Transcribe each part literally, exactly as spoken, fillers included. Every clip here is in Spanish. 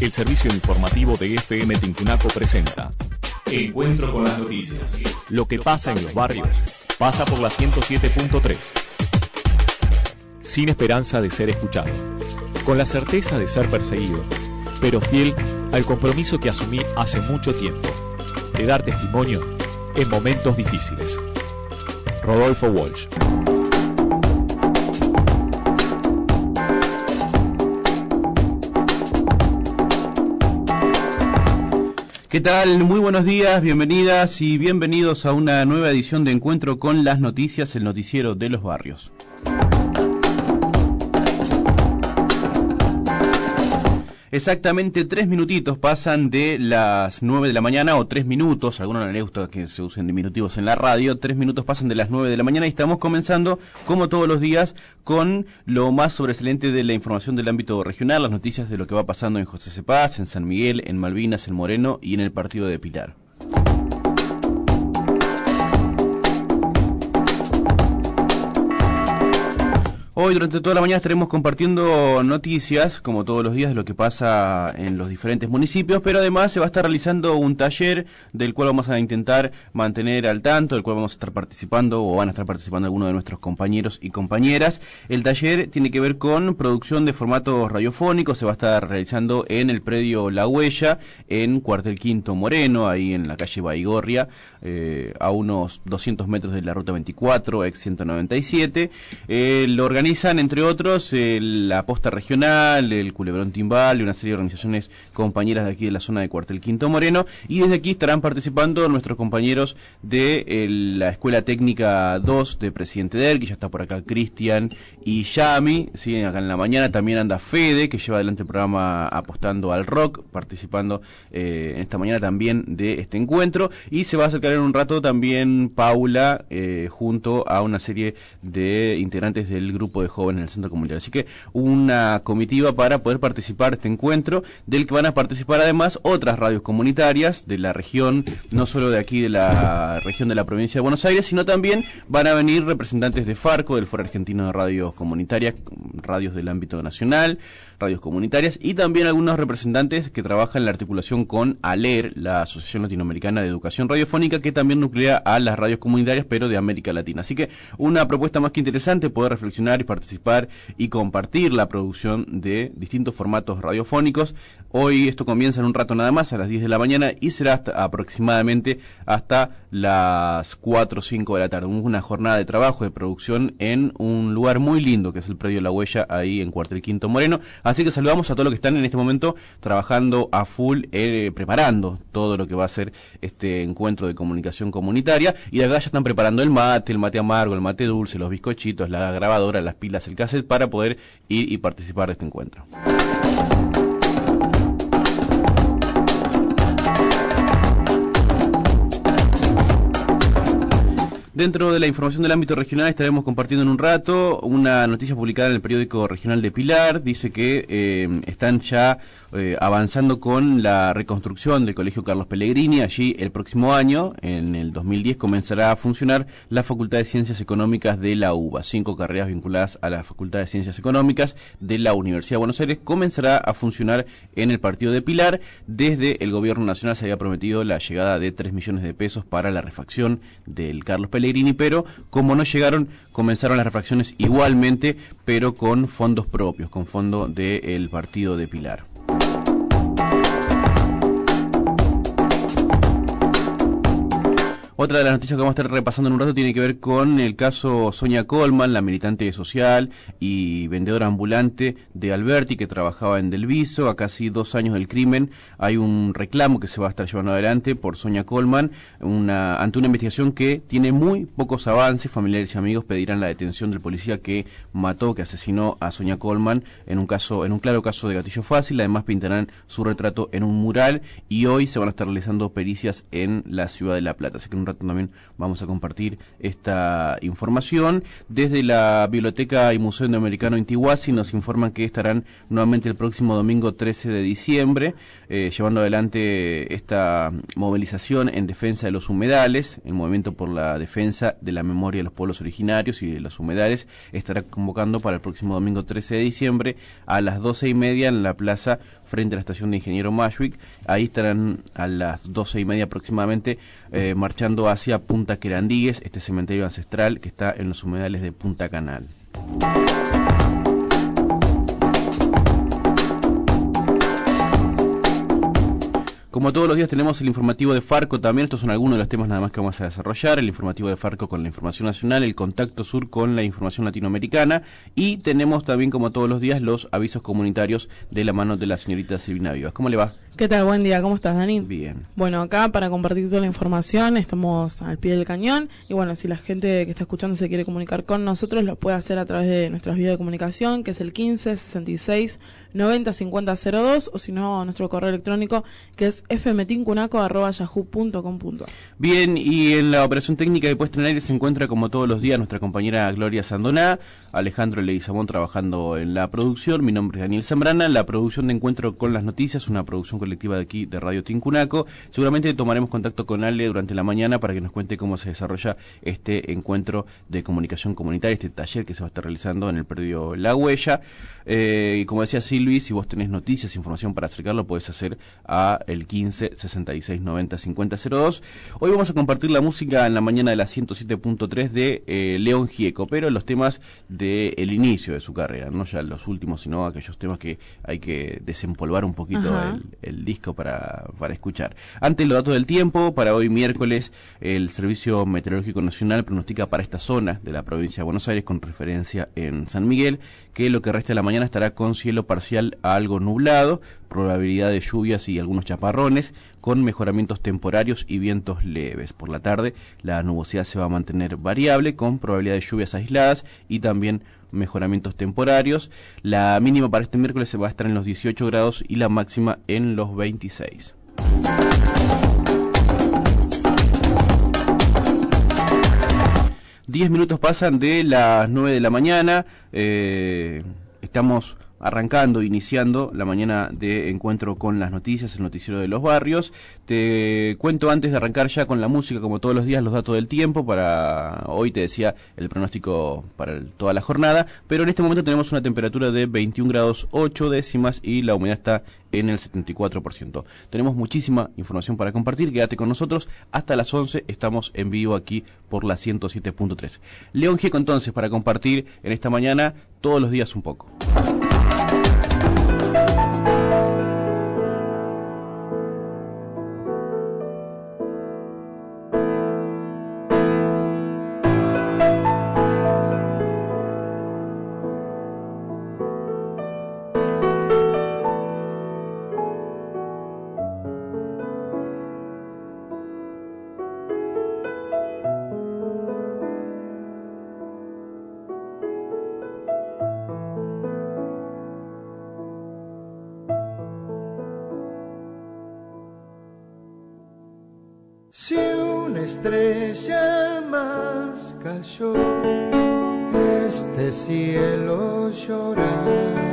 El servicio informativo de F M Tincunaco presenta Encuentro con las noticias. Lo que pasa en los barrios pasa por la ciento siete punto tres. Sin esperanza de ser escuchado, con la certeza de ser perseguido, pero fiel al compromiso que asumí hace mucho tiempo, de dar testimonio en momentos difíciles. Rodolfo Walsh. ¿Qué tal? Muy buenos días, bienvenidas y bienvenidos a una nueva edición de Encuentro con las Noticias, el noticiero de los barrios. Exactamente tres minutitos pasan de las nueve de la mañana, o tres minutos, a algunos no les gusta que se usen diminutivos en la radio, tres minutos pasan de las nueve de la mañana y estamos comenzando, como todos los días, con lo más sobresaliente de la información del ámbito regional, las noticias de lo que va pasando en José C. Paz, en San Miguel, en Malvinas, en Moreno y en el partido de Pilar. Hoy durante toda la mañana estaremos compartiendo noticias, como todos los días, de lo que pasa en los diferentes municipios, pero además se va a estar realizando un taller del cual vamos a intentar mantener al tanto, del cual vamos a estar participando o van a estar participando algunos de nuestros compañeros y compañeras. El taller tiene que ver con producción de formatos radiofónicos, se va a estar realizando en el predio La Huella, en Cuartel Quinto Moreno, ahí en la calle Baigorria, eh, a unos doscientos metros de la ruta veinticuatro, ex ciento noventa y siete. Eh, lo Organizan, entre otros, el, la Posta Regional, el Culebrón Timbal y una serie de organizaciones compañeras de aquí de la zona de Cuartel Quinto Moreno, y desde aquí estarán participando nuestros compañeros de el, la Escuela Técnica dos de Presidente Derqui, ya está por acá Cristian y Yami, ¿sí? Acá en la mañana también anda Fede, que lleva adelante el programa Apostando al Rock, participando eh, en esta mañana también de este encuentro, y se va a acercar en un rato también Paula, eh, junto a una serie de integrantes del grupo de jóvenes en el centro comunitario. Así que una comitiva para poder participar de este encuentro, del que van a participar además otras radios comunitarias de la región, no solo de aquí de la región de la provincia de Buenos Aires, sino también van a venir representantes de Farco, del Foro Argentino de Radios Comunitarias, radios del ámbito nacional, radios comunitarias, y también algunos representantes que trabajan en la articulación con ALER, la Asociación Latinoamericana de Educación Radiofónica, que también nuclea a las radios comunitarias, pero de América Latina. Así que una propuesta más que interesante, poder reflexionar y participar y compartir la producción de distintos formatos radiofónicos. Hoy esto comienza en un rato nada más, a las diez de la mañana, y será hasta, aproximadamente hasta las cuatro o cinco de la tarde. Una jornada de trabajo, de producción en un lugar muy lindo, que es el predio La Huella, ahí en Cuartel Quinto Moreno. Así que saludamos a todos los que están en este momento trabajando a full, eh, preparando todo lo que va a ser este encuentro de comunicación comunitaria, y de acá ya están preparando el mate, el mate amargo, el mate dulce, los bizcochitos, la grabadora, las pilas, el cassette, para poder ir y participar de este encuentro. Dentro de la información del ámbito regional estaremos compartiendo en un rato una noticia publicada en el periódico regional de Pilar. Dice que eh, están ya eh, avanzando con la reconstrucción del Colegio Carlos Pellegrini. Allí el próximo año, en el dos mil diez, comenzará a funcionar la Facultad de Ciencias Económicas de la UBA. Cinco carreras vinculadas a la Facultad de Ciencias Económicas de la Universidad de Buenos Aires comenzará a funcionar en el partido de Pilar. Desde el gobierno nacional se había prometido la llegada de tres millones de pesos para la refacción del Carlos Pellegrini, pero como no llegaron, comenzaron las refacciones igualmente, pero con fondos propios, con fondo del partido de Pilar. Otra de las noticias que vamos a estar repasando en un rato tiene que ver con el caso Sonia Colman, la militante social y vendedora ambulante de Alberti, que trabajaba en Delviso. A casi dos años del crimen hay un reclamo que se va a estar llevando adelante por Sonia Colman, una, ante una investigación que tiene muy pocos avances. Familiares y amigos pedirán la detención del policía que mató, que asesinó a Sonia Colman en un caso, en un claro caso de gatillo fácil. Además pintarán su retrato en un mural, y hoy se van a estar realizando pericias en la ciudad de La Plata. Así que en un rato también vamos a compartir esta información. Desde la Biblioteca y Museo Indoamericano Intihuasi nos informan que estarán nuevamente el próximo domingo trece de diciembre, eh, llevando adelante esta movilización en defensa de los humedales. El Movimiento por la Defensa de la Memoria de los Pueblos Originarios y de los Humedales estará convocando para el próximo domingo trece de diciembre a las doce y media en la plaza frente a la estación de Ingeniero Mashwick. Ahí estarán a las doce y media aproximadamente eh, marchando hacia Punta Querandíes, este cementerio ancestral que está en los humedales de Punta Canal. Como todos los días tenemos el informativo de Farco también, estos son algunos de los temas nada más que vamos a desarrollar, el informativo de Farco con la información nacional, el contacto sur con la información latinoamericana y tenemos también como todos los días los avisos comunitarios de la mano de la señorita Silvina Vivas. ¿Cómo le va? ¿Qué tal? Buen día, ¿cómo estás, Dani? Bien. Bueno, acá para compartir toda la información estamos al pie del cañón y bueno, si la gente que está escuchando se quiere comunicar con nosotros, lo puede hacer a través de nuestras vías de comunicación, que es el quince sesenta y seis noventa cincuenta cero dos o si no, nuestro correo electrónico que es f m tincunaco arroba yahoo punto com punto a r. Bien, y en la operación técnica de puesta en aire se encuentra como todos los días nuestra compañera Gloria Sandoná, Alejandro Leguizamón trabajando en la producción, mi nombre es Daniel Zambrana, la producción de Encuentro con las Noticias, una producción colectiva de aquí de Radio Tincunaco. Seguramente tomaremos contacto con Ale durante la mañana para que nos cuente cómo se desarrolla este encuentro de comunicación comunitaria, este taller que se va a estar realizando en el predio La Huella. Eh, y como decía Silvi, si vos tenés noticias, información para acercarlo, podés hacer a el quince sesenta y seis noventa cincuenta cero dos. Hoy vamos a compartir la música en la mañana de la ciento siete punto tres de eh, León Gieco, pero los temas del inicio de su carrera, no ya los últimos, sino aquellos temas que hay que desempolvar un poquito el, el disco para, para escuchar. Antes, los datos del tiempo. Para hoy miércoles, el Servicio Meteorológico Nacional pronostica para esta zona de la provincia de Buenos Aires, con referencia en San Miguel, que lo que resta de la mañana estará con cielo parcial a algo nublado, probabilidad de lluvias y algunos chaparrones, con mejoramientos temporarios y vientos leves. Por la tarde, la nubosidad se va a mantener variable, con probabilidad de lluvias aisladas y también mejoramientos temporarios. La mínima para este miércoles se va a estar en los dieciocho grados y la máxima en los veintiséis. Diez minutos pasan de las nueve de la mañana. Eh, estamos arrancando, iniciando la mañana de Encuentro con las Noticias, el noticiero de los barrios. Te cuento antes de arrancar ya con la música, como todos los días, los datos del tiempo. Para hoy te decía el pronóstico para el, toda la jornada, pero en este momento tenemos una temperatura de veintiún grados ocho décimas y la humedad está en el setenta y cuatro por ciento. Tenemos muchísima información para compartir, quédate con nosotros, hasta las once estamos en vivo aquí por la ciento siete punto tres. León Gieco entonces para compartir en esta mañana todos los días un poco. Si una estrella más cayó, este cielo llora.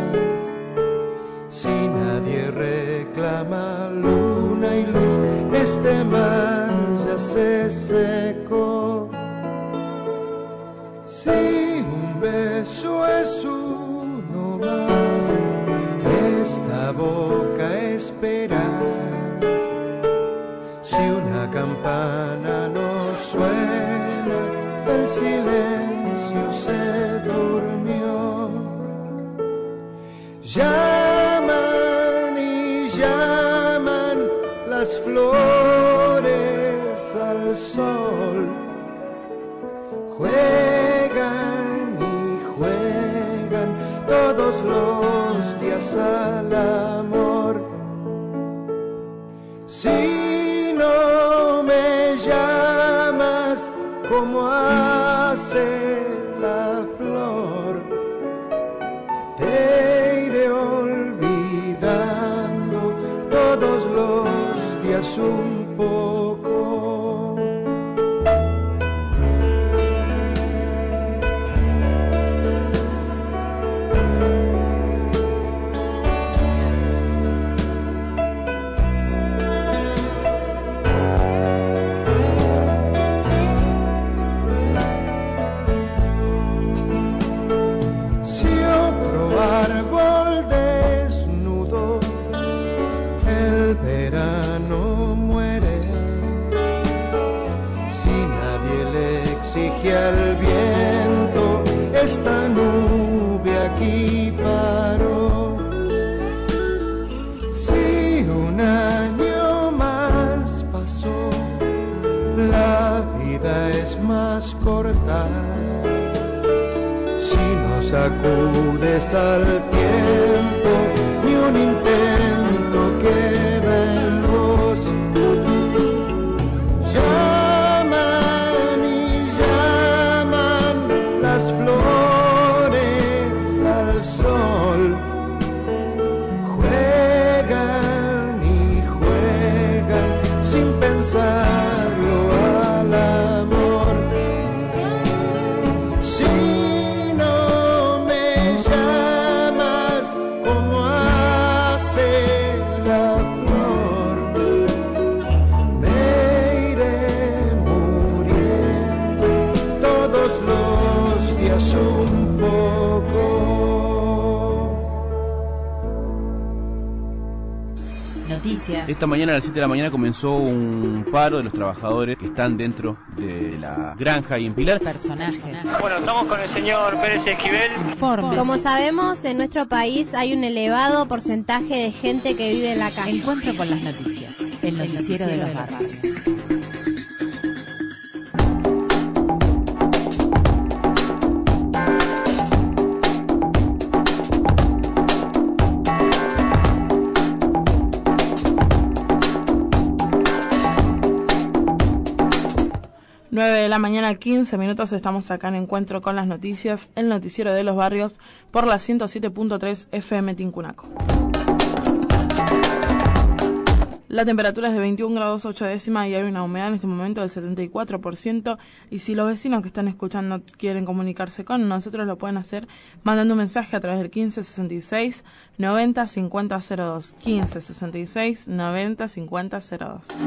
Si nadie reclama luna y luz, este mar ya se secó. Si un beso es uno más, esta boca espera. Si una campana no suena, el silencio se durmió. Llaman y llaman las flores al sol. Juegan y juegan todos los días al amor. Si no me llamas como hace la flor, te iré olvidando todos los días un poco. acudes al tiempo, ni un intento queda en vos. Llaman y llaman las flores al sol, juegan y juegan sin pensarlo al amor. Si no me llamas como hace la flor, me iré muriendo todos los días un poco. Noticias. Esta mañana a las siete de la mañana comenzó un paro de los trabajadores que están dentro de la granja y en Pilar. Personajes. Bueno, estamos con el señor Pérez Esquivel. Informes. Como sabemos, en nuestro país hay un elevado porcentaje de gente que vive en la calle. Encuentro con las noticias. El noticiero de los barrios. nueve de la mañana, quince minutos, estamos acá en Encuentro con las Noticias, el noticiero de los barrios, por la ciento siete punto tres F M Tincunaco. La temperatura es de veintiún grados ocho décimas y hay una humedad en este momento del setenta y cuatro por ciento. Y si los vecinos que están escuchando quieren comunicarse con nosotros, lo pueden hacer mandando un mensaje a través del quince sesenta y seis noventa cincuenta cero dos. quince sesenta y seis noventa cincuenta cero dos.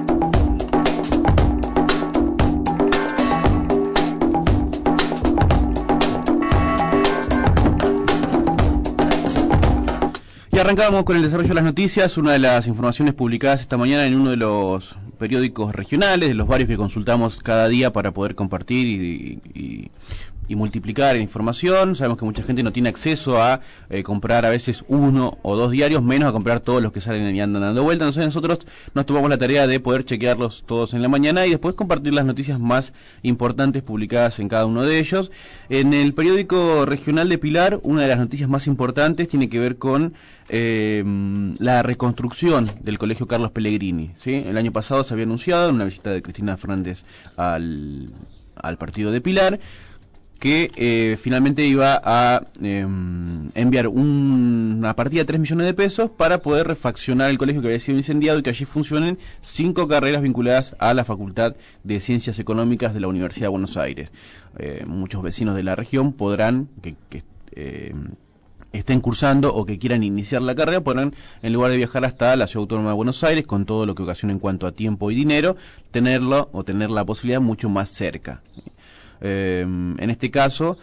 Y arrancábamos con el desarrollo de las noticias, una de las informaciones publicadas esta mañana en uno de los periódicos regionales, de los varios que consultamos cada día para poder compartir y, y, y multiplicar información. Sabemos que mucha gente no tiene acceso a eh, comprar a veces uno o dos diarios, menos a comprar todos los que salen y andan dando vuelta. Entonces nosotros nos tomamos la tarea de poder chequearlos todos en la mañana y después compartir las noticias más importantes publicadas en cada uno de ellos. En el periódico regional de Pilar, una de las noticias más importantes tiene que ver con Eh, la reconstrucción del Colegio Carlos Pellegrini, ¿sí? El año pasado se había anunciado en una visita de Cristina Fernández al, al partido de Pilar que eh, finalmente iba a eh, enviar un, una partida de tres millones de pesos para poder refaccionar el colegio que había sido incendiado y que allí funcionen cinco carreras vinculadas a la Facultad de Ciencias Económicas de la Universidad de Buenos Aires. Eh, muchos vecinos de la región podrán que, que eh, estén cursando o que quieran iniciar la carrera, podrán, en lugar de viajar hasta la Ciudad Autónoma de Buenos Aires, con todo lo que ocasiona en cuanto a tiempo y dinero, tenerlo o tener la posibilidad mucho más cerca. Eh, en este caso,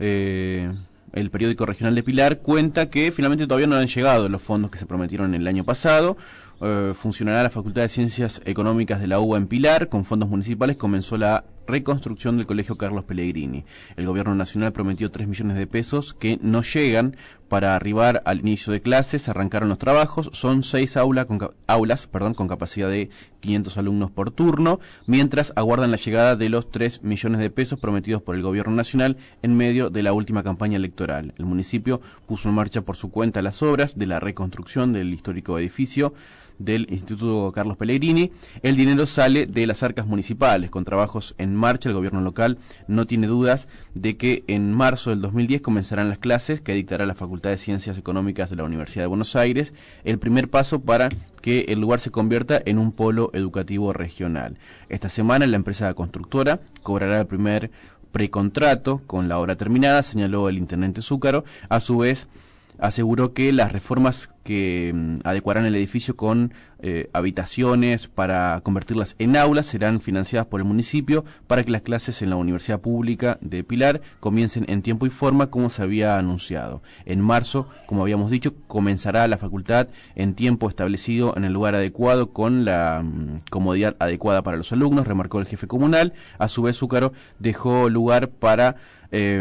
eh, el periódico regional de Pilar cuenta que finalmente todavía no han llegado los fondos que se prometieron el año pasado. Eh, funcionará la Facultad de Ciencias Económicas de la U B A en Pilar. Con fondos municipales comenzó la reconstrucción del Colegio Carlos Pellegrini. El gobierno nacional prometió tres millones de pesos que no llegan para arribar al inicio de clases. Arrancaron los trabajos. Son seis aula con, aulas perdón, con capacidad de quinientos alumnos por turno, mientras aguardan la llegada de los tres millones de pesos prometidos por el gobierno nacional en medio de la última campaña electoral. El municipio puso en marcha por su cuenta las obras de la reconstrucción del histórico edificio del Instituto Carlos Pellegrini. El dinero sale de las arcas municipales. Con trabajos en marcha, el gobierno local no tiene dudas de que en marzo del dos mil diez comenzarán las clases que dictará la Facultad de Ciencias Económicas de la Universidad de Buenos Aires, el primer paso para que el lugar se convierta en un polo educativo regional. Esta semana la empresa constructora cobrará el primer precontrato con la obra terminada, señaló el intendente Zúcaro. A su vez, aseguró que las reformas que mm, adecuarán el edificio con eh, habitaciones para convertirlas en aulas serán financiadas por el municipio para que las clases en la Universidad Pública de Pilar comiencen en tiempo y forma como se había anunciado. En marzo, como habíamos dicho, comenzará la facultad en tiempo establecido en el lugar adecuado con la mm, comodidad adecuada para los alumnos, remarcó el jefe comunal. A su vez, Zúcaro dejó lugar para Eh,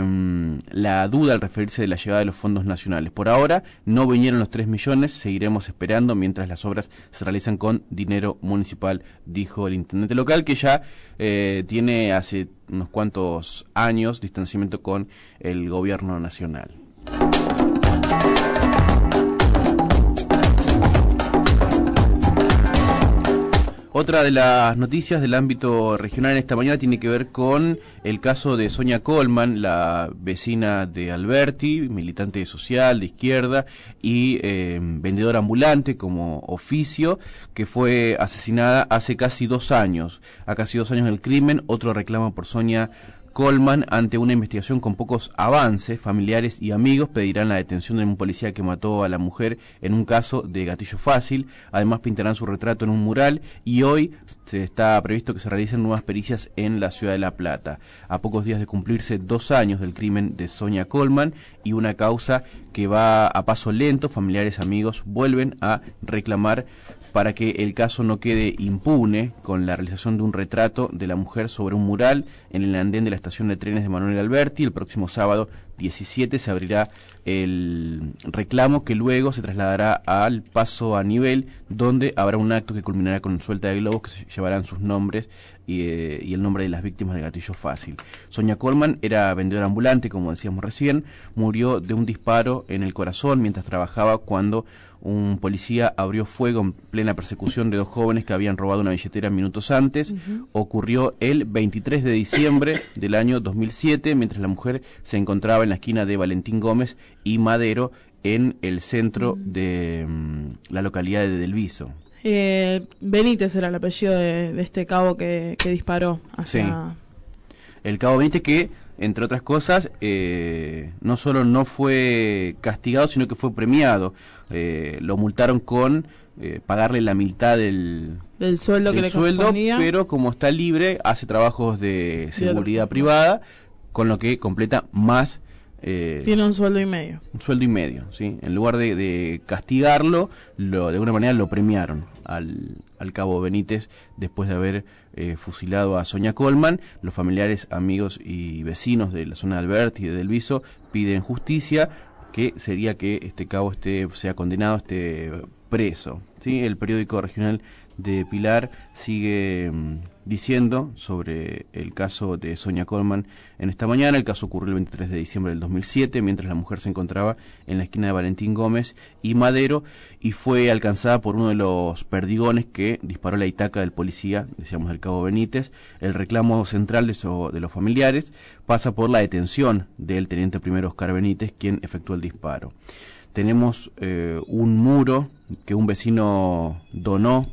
la duda al referirse de la llegada de los fondos nacionales. Por ahora no vinieron los tres millones, seguiremos esperando mientras las obras se realizan con dinero municipal, dijo el intendente local, que ya eh, tiene hace unos cuantos años distanciamiento con el gobierno nacional. Otra de las noticias del ámbito regional esta mañana tiene que ver con el caso de Sonia Colman, la vecina de Alberti, militante social de izquierda y eh, vendedora ambulante como oficio, que fue asesinada hace casi dos años. A casi dos años del crimen, otro reclamo por Sonia Colman. Ante una investigación con pocos avances, familiares y amigos pedirán la detención de un policía que mató a la mujer en un caso de gatillo fácil. Además pintarán su retrato en un mural y hoy se está previsto que se realicen nuevas pericias en la ciudad de La Plata. A pocos días de cumplirse dos años del crimen de Sonia Colman y una causa que va a paso lento, familiares y amigos vuelven a reclamar para que el caso no quede impune, con la realización de un retrato de la mujer sobre un mural en el andén de la estación de trenes de Manuel Alberti. El próximo sábado diecisiete se abrirá el reclamo, que luego se trasladará al paso a nivel, donde habrá un acto que culminará con suelta de globos que se llevarán sus nombres y, eh, y el nombre de las víctimas del gatillo fácil. Sonia Colman era vendedora ambulante, como decíamos recién, murió de un disparo en el corazón mientras trabajaba cuando un policía abrió fuego en plena persecución de dos jóvenes que habían robado una billetera minutos antes. Uh-huh. Ocurrió el veintitrés de diciembre del año dos mil siete, mientras la mujer se encontraba en la esquina de Valentín Gómez y Madero, en el centro uh-huh. de um, la localidad de Delviso. Eh, Benítez era el apellido de, de este cabo que, que disparó hacia... Sí. El cabo Benítez, que entre otras cosas, eh, no solo no fue castigado, sino que fue premiado. Eh, lo multaron con eh, pagarle la mitad del, del sueldo del que sueldo, le correspondía, pero como está libre, hace trabajos de seguridad privada, con lo que completa más. Eh, Tiene un sueldo y medio. Un sueldo y medio, ¿sí? En lugar de, de castigarlo, lo, de alguna manera lo premiaron al, al cabo Benítez después de haber eh, fusilado a Sonia Colman. Los familiares, amigos y vecinos de la zona de Alberti y de Delviso piden justicia, que sería que este cabo esté, sea condenado, esté preso, ¿sí? El periódico regional de Pilar sigue mmm, diciendo sobre el caso de Sonia Colman en esta mañana. El caso ocurrió el veintitrés de diciembre del dos mil siete, mientras la mujer se encontraba en la esquina de Valentín Gómez y Madero, y fue alcanzada por uno de los perdigones que disparó la itaca del policía, decíamos, del cabo Benítez. El reclamo central de, so, de los familiares pasa por la detención del teniente primero Oscar Benítez, quien efectuó el disparo. Tenemos eh, un muro que un vecino donó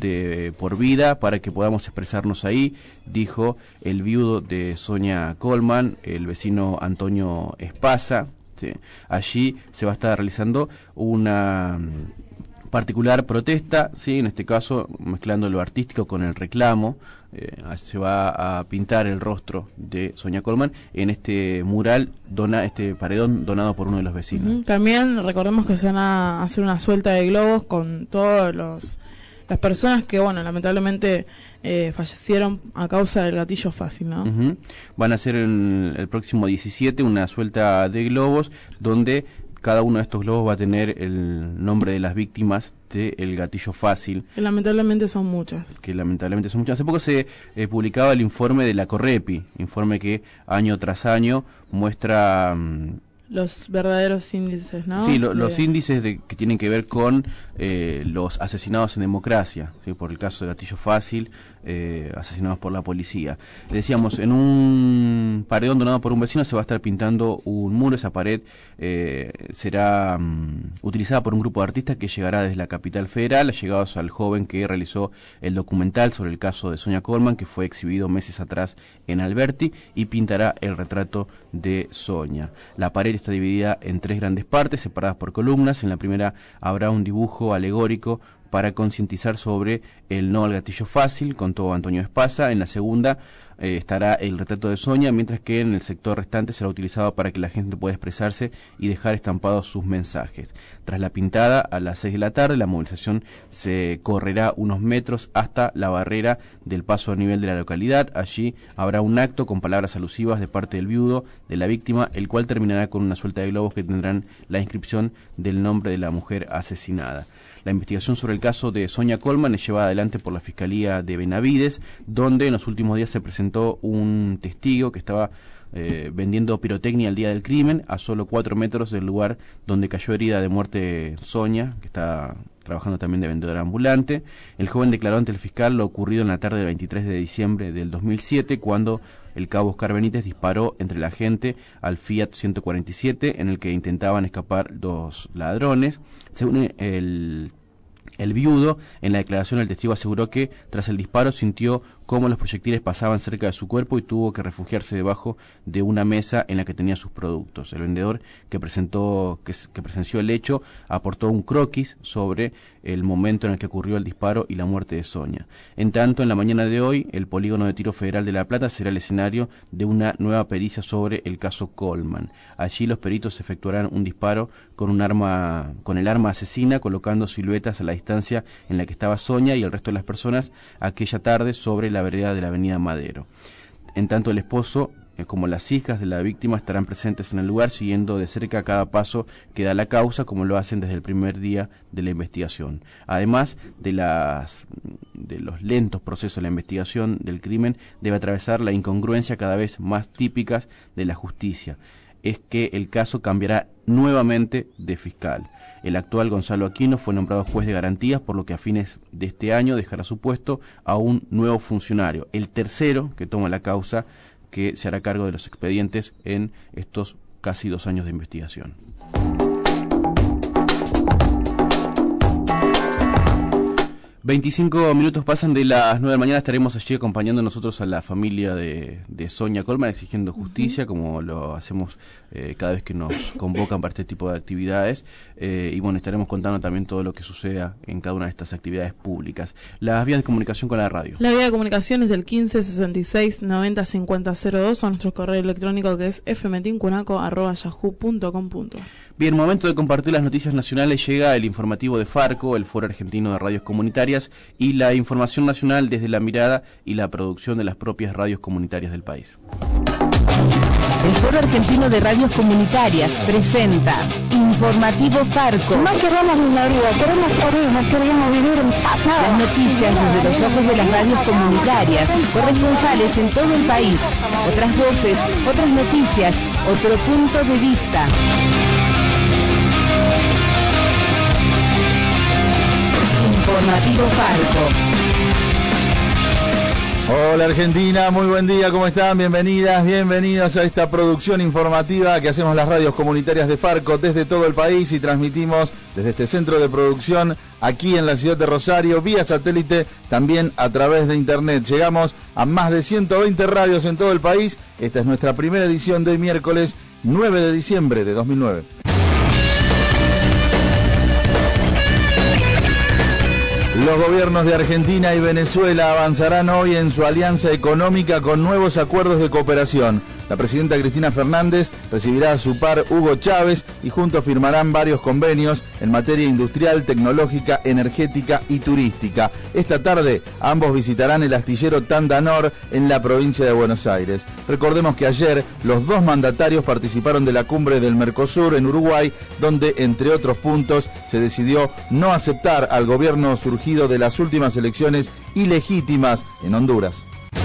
de por vida para que podamos expresarnos ahí, dijo el viudo de Sonia Colman, el vecino Antonio Espasa. ¿Sí? Allí se va a estar realizando una particular protesta, ¿sí? En este caso mezclando lo artístico con el reclamo. Eh, se va a pintar el rostro de Sonia Colman en este mural, dona, este paredón donado por uno de los vecinos. Uh-huh. También recordemos que se van a hacer una suelta de globos con todos los las personas que, bueno, lamentablemente eh, fallecieron a causa del gatillo fácil, ¿no? Uh-huh. Van a hacer en el próximo diecisiete una suelta de globos donde cada uno de estos globos va a tener el nombre de las víctimas del gatillo fácil. Que lamentablemente son muchas. Que lamentablemente son muchas. Hace poco se eh, publicaba el informe de la Correpi, informe que año tras año muestra... Um, los verdaderos índices, ¿no? Sí, lo, de... los índices de, que tienen que ver con eh, los asesinados en democracia, ¿sí? Por el caso de gatillo fácil, eh, asesinados por la policía. Decíamos, en un paredón donado por un vecino se va a estar pintando un muro. Esa pared eh, será um, utilizada por un grupo de artistas que llegará desde la capital federal, allegados al joven que realizó el documental sobre el caso de Sonia Colman, que fue exhibido meses atrás en Alberti, y pintará el retrato de Sonia. La pared está dividida en tres grandes partes, separadas por columnas. En la primera habrá un dibujo alegórico para concientizar sobre el no al gatillo fácil, contó Antonio Espasa. En la segunda eh, estará el retrato de Sonia, mientras que en el sector restante será utilizado para que la gente pueda expresarse y dejar estampados sus mensajes. Tras la pintada, a las seis de la tarde, la movilización se correrá unos metros hasta la barrera del paso a nivel de la localidad. Allí habrá un acto con palabras alusivas de parte del viudo de la víctima, el cual terminará con una suelta de globos que tendrán la inscripción del nombre de la mujer asesinada. La investigación sobre el caso de Sonia Colman es llevada adelante por la Fiscalía de Benavides, donde en los últimos días se presentó un testigo que estaba eh, vendiendo pirotecnia el día del crimen, a solo cuatro metros del lugar donde cayó herida de muerte Sonia, que está trabajando también de vendedora ambulante. El joven declaró ante el fiscal lo ocurrido en la tarde del veintitrés de diciembre del dos mil siete, cuando el cabo Oscar Benítez disparó entre la gente al Fiat ciento cuarenta y siete, en el que intentaban escapar dos ladrones. Según el El viudo, en la declaración el testigo aseguró que tras el disparo sintió cómo los proyectiles pasaban cerca de su cuerpo y tuvo que refugiarse debajo de una mesa en la que tenía sus productos. El vendedor que presentó que, que presenció el hecho aportó un croquis sobre el momento en el que ocurrió el disparo y la muerte de Sonia. En tanto, en la mañana de hoy, el Polígono de Tiro Federal de La Plata será el escenario de una nueva pericia sobre el caso Coleman. Allí los peritos efectuarán un disparo con un arma, con el arma asesina, colocando siluetas a la distancia en la que estaba Sonia y el resto de las personas aquella tarde sobre la vereda de la avenida Madero. En tanto, el esposo eh, como las hijas de la víctima estarán presentes en el lugar, siguiendo de cerca cada paso que da la causa, como lo hacen desde el primer día de la investigación. Además de las de los lentos procesos de la investigación del crimen, debe atravesar la incongruencia cada vez más típicas de la justicia. Es que el caso cambiará nuevamente de fiscal. El actual Gonzalo Aquino fue nombrado juez de garantías, por lo que a fines de este año dejará su puesto a un nuevo funcionario, el tercero que toma la causa, que se hará cargo de los expedientes en estos casi dos años de investigación. veinticinco minutos pasan de las nueve de la mañana. Estaremos allí acompañando nosotros a la familia de, de Sonia Coleman, exigiendo justicia, uh-huh. como lo hacemos eh, cada vez que nos convocan para este tipo de actividades. Eh, y bueno, estaremos contando también todo lo que suceda en cada una de estas actividades públicas. Las vías de comunicación con la radio. La vía de comunicación es del quince sesenta y seis noventa cincuenta cero dos, o nuestro correo electrónico, que es f metincunaco arroba yahoo punto com punto a r. Bien, momento de compartir las noticias nacionales. Llega el informativo de Farco, el Foro Argentino de Radios Comunitarias, y la información nacional desde la mirada y la producción de las propias radios comunitarias del país. El Foro Argentino de Radios Comunitarias presenta Informativo Farco. No queremos minoría, queremos poder, queremos vivir en paz. Las noticias desde los ojos de las radios comunitarias, corresponsales en todo el país, otras voces, otras noticias, otro punto de vista. Informativo Farco. Hola Argentina, muy buen día, ¿cómo están? Bienvenidas, bienvenidos a esta producción informativa que hacemos las radios comunitarias de Farco desde todo el país, y transmitimos desde este centro de producción aquí en la ciudad de Rosario, vía satélite, también a través de internet. Llegamos a más de ciento veinte radios en todo el país. Esta es nuestra primera edición de hoy, miércoles nueve de diciembre de dos mil nueve. Los gobiernos de Argentina y Venezuela avanzarán hoy en su alianza económica con nuevos acuerdos de cooperación. La presidenta Cristina Fernández recibirá a su par Hugo Chávez y juntos firmarán varios convenios en materia industrial, tecnológica, energética y turística. Esta tarde ambos visitarán el astillero Tandanor en la provincia de Buenos Aires. Recordemos que ayer los dos mandatarios participaron de la cumbre del Mercosur en Uruguay, donde entre otros puntos se decidió no aceptar al gobierno surgido de las últimas elecciones ilegítimas en Honduras.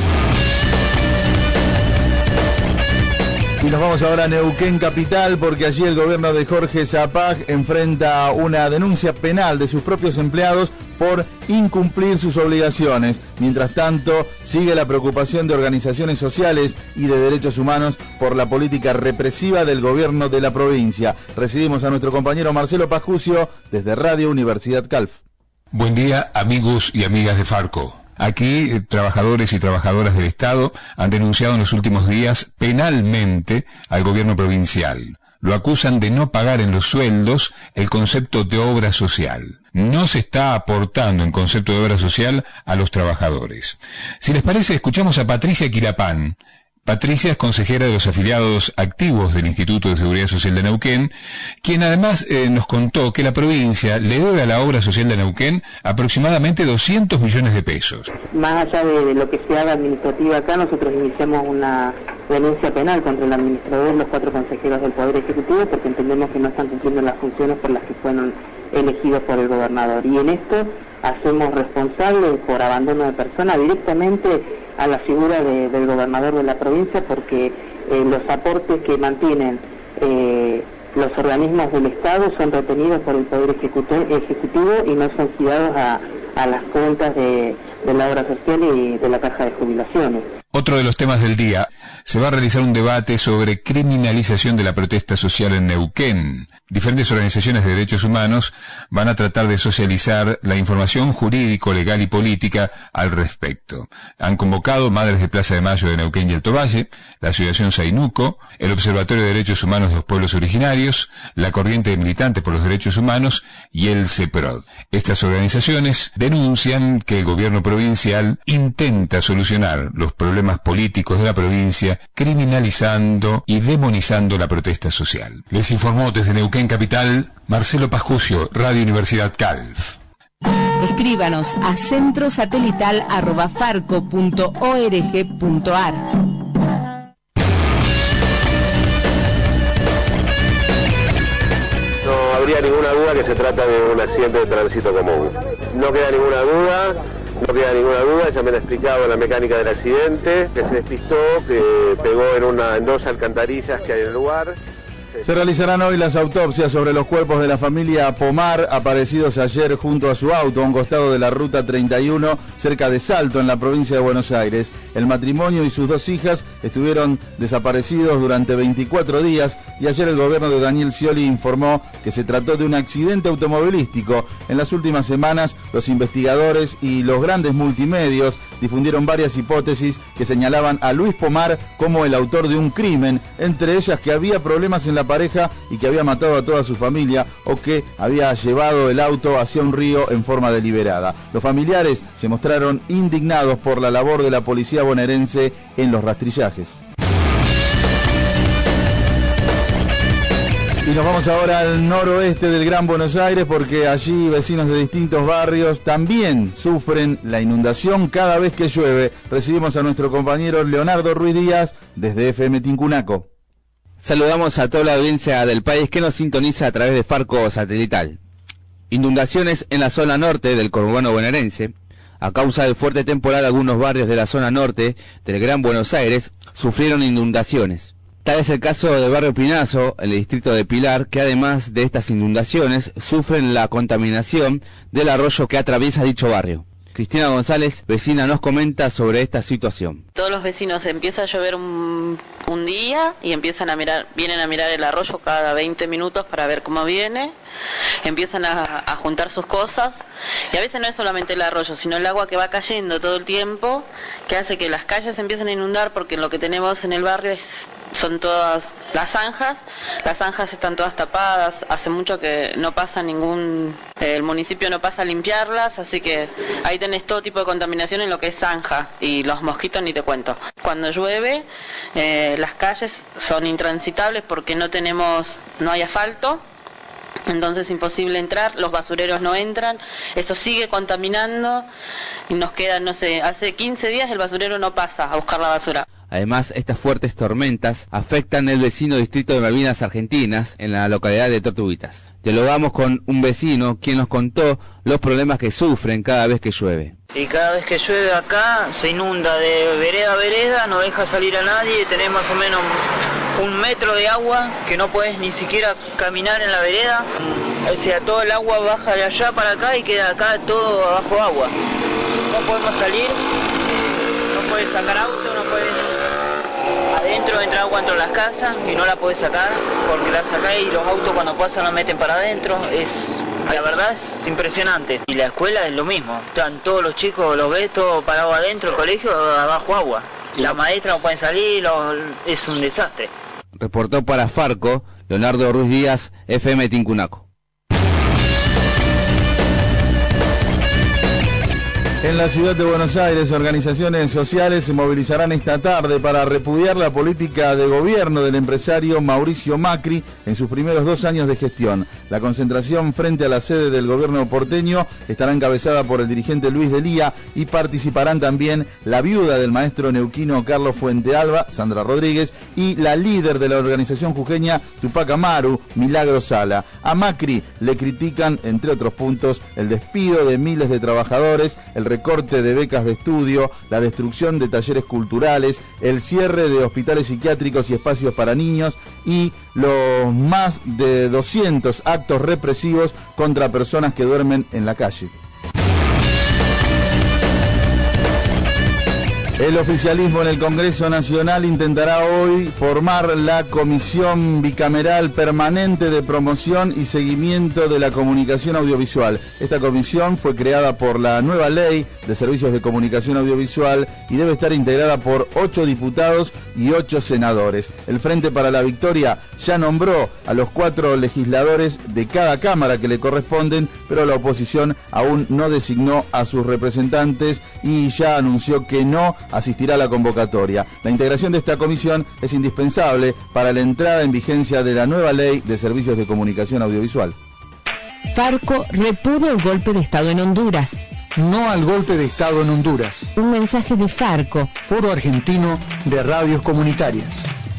Y nos vamos ahora a Neuquén capital, porque allí el gobierno de Jorge Zapag enfrenta una denuncia penal de sus propios empleados por incumplir sus obligaciones. Mientras tanto, sigue la preocupación de organizaciones sociales y de derechos humanos por la política represiva del gobierno de la provincia. Recibimos a nuestro compañero Marcelo Pascucio desde Radio Universidad Calf. Buen día, amigos y amigas de Farco. Aquí, eh, trabajadores y trabajadoras del Estado han denunciado en los últimos días penalmente al gobierno provincial. Lo acusan de no pagar en los sueldos el concepto de obra social. No se está aportando en concepto de obra social a los trabajadores. Si les parece, escuchamos a Patricia Quilapán. Patricia es consejera de los afiliados activos del Instituto de Seguridad Social de Neuquén, quien además eh, nos contó que la provincia le debe a la obra social de Neuquén aproximadamente doscientos millones de pesos. Más allá de, de lo que se haga administrativa acá, nosotros iniciamos una denuncia penal contra el administrador y los cuatro consejeros del Poder Ejecutivo, porque entendemos que no están cumpliendo las funciones por las que fueron elegidos por el gobernador. Y en esto hacemos responsable por abandono de persona directamente a la figura de, del gobernador de la provincia, porque eh, los aportes que mantienen eh, los organismos del Estado son retenidos por el Poder Ejecuto- Ejecutivo y no son gidados a, a las cuentas de, de la obra social y de la caja de jubilaciones. Otro de los temas del día, se va a realizar un debate sobre criminalización de la protesta social en Neuquén. Diferentes organizaciones de derechos humanos van a tratar de socializar la información jurídico, legal y política al respecto. Han convocado Madres de Plaza de Mayo de Neuquén y Alto Valle, la Asociación Sainuco, el Observatorio de Derechos Humanos de los Pueblos Originarios, la Corriente de Militantes por los Derechos Humanos y el CEPROD. Estas organizaciones denuncian que el gobierno provincial intenta solucionar los problemas políticos de la provincia, criminalizando y demonizando la protesta social. Les informó desde Neuquén Capital, Marcelo Pascucio, Radio Universidad Calf. Escríbanos a centrosatelital arroba farco punto org punto ar. No habría ninguna duda que se trata de un accidente de tránsito común. No queda ninguna duda. No queda ninguna duda, ya me han explicado la mecánica del accidente, que se despistó, que pegó en, una, en dos alcantarillas que hay en el lugar. Se realizarán hoy las autopsias sobre los cuerpos de la familia Pomar, aparecidos ayer junto a su auto a un costado de la Ruta treinta y uno, cerca de Salto, en la provincia de Buenos Aires. El matrimonio y sus dos hijas estuvieron desaparecidos durante veinticuatro días y ayer el gobierno de Daniel Scioli informó que se trató de un accidente automovilístico. En las últimas semanas, los investigadores y los grandes multimedios difundieron varias hipótesis que señalaban a Luis Pomar como el autor de un crimen, entre ellas que había problemas en la pareja y que había matado a toda su familia o que había llevado el auto hacia un río en forma deliberada. Los familiares se mostraron indignados por la labor de la policía bonaerense en los rastrillajes. Y nos vamos ahora al noroeste del Gran Buenos Aires porque allí vecinos de distintos barrios también sufren la inundación cada vez que llueve. Recibimos a nuestro compañero Leonardo Ruiz Díaz desde F M Tincunaco. Saludamos a toda la audiencia del país que nos sintoniza a través de Farco Satelital. Inundaciones en la zona norte del conurbano bonaerense. A causa del fuerte temporal, algunos barrios de la zona norte del Gran Buenos Aires sufrieron inundaciones. Tal es el caso del barrio Pinazo, en el distrito de Pilar, que además de estas inundaciones, sufren la contaminación del arroyo que atraviesa dicho barrio. Cristina González, vecina, nos comenta sobre esta situación. Todos los vecinos empieza a llover un, un día y empiezan a mirar, vienen a mirar el arroyo cada veinte minutos para ver cómo viene, empiezan a, a juntar sus cosas y a veces no es solamente el arroyo, sino el agua que va cayendo todo el tiempo, que hace que las calles empiecen a inundar porque lo que tenemos en el barrio es son todas las zanjas, las zanjas están todas tapadas, hace mucho que no pasa ningún, eh, el municipio no pasa a limpiarlas, así que ahí tenés todo tipo de contaminación en lo que es zanja, y los mosquitos ni te cuento. Cuando llueve, eh, las calles son intransitables porque no tenemos, no hay asfalto, entonces es imposible entrar, los basureros no entran, eso sigue contaminando y nos quedan, no sé, hace quince días el basurero no pasa a buscar la basura. Además, estas fuertes tormentas afectan el vecino distrito de Malvinas Argentinas, en la localidad de Tortuguitas. Dialogamos con un vecino quien nos contó los problemas que sufren cada vez que llueve. Y cada vez que llueve acá se inunda de vereda a vereda, no deja salir a nadie, tenés más o menos un metro de agua que no podés ni siquiera caminar en la vereda. O sea, todo el agua baja de allá para acá y queda acá todo abajo agua. No podemos salir, no podés sacar auto, no podés... Adentro entra agua dentro de las casas y no la podés sacar porque la sacás y los autos cuando pasan la meten para adentro. Es, la verdad es impresionante. Y la escuela es lo mismo. Están todos los chicos, los ves todos parados adentro del colegio, abajo agua. Las maestras no pueden salir, los, es un desastre. Reportó para Farco Leonardo Ruiz Díaz, F M Tincunaco. En la ciudad de Buenos Aires, organizaciones sociales se movilizarán esta tarde para repudiar la política de gobierno del empresario Mauricio Macri en sus primeros dos años de gestión. La concentración frente a la sede del gobierno porteño estará encabezada por el dirigente Luis Delía y participarán también la viuda del maestro neuquino Carlos Fuentealba, Sandra Rodríguez, y la líder de la organización jujeña Tupac Amaru, Milagro Sala. A Macri le critican, entre otros puntos, el despido de miles de trabajadores, el recorte de becas de estudio, la destrucción de talleres culturales, el cierre de hospitales psiquiátricos y espacios para niños y los más de doscientos actos represivos contra personas que duermen en la calle. El oficialismo en el Congreso Nacional intentará hoy formar la Comisión Bicameral Permanente de Promoción y Seguimiento de la Comunicación Audiovisual. Esta comisión fue creada por la nueva Ley de Servicios de Comunicación Audiovisual y debe estar integrada por ocho diputados y ocho senadores. El Frente para la Victoria ya nombró a los cuatro legisladores de cada cámara que le corresponden, pero la oposición aún no designó a sus representantes y ya anunció que no asistirá a la convocatoria. La integración de esta comisión es indispensable para la entrada en vigencia de la nueva Ley de Servicios de Comunicación Audiovisual. Farco repudia el golpe de Estado en Honduras. No al golpe de Estado en Honduras. Un mensaje de Farco. Foro Argentino de Radios Comunitarias.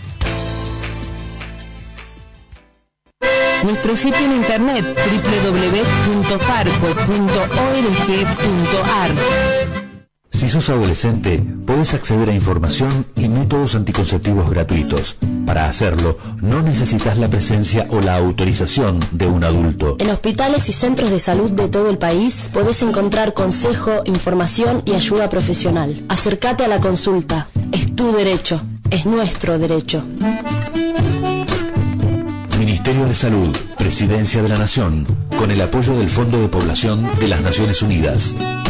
Nuestro sitio en internet doble u doble u doble u punto farco punto org punto a r. Si sos adolescente, podés acceder a información y métodos anticonceptivos gratuitos. Para hacerlo, no necesitas la presencia o la autorización de un adulto. En hospitales y centros de salud de todo el país podés encontrar consejo, información y ayuda profesional. Acércate a la consulta. Es tu derecho. Es nuestro derecho. Ministerio de Salud, Presidencia de la Nación, con el apoyo del Fondo de Población de las Naciones Unidas.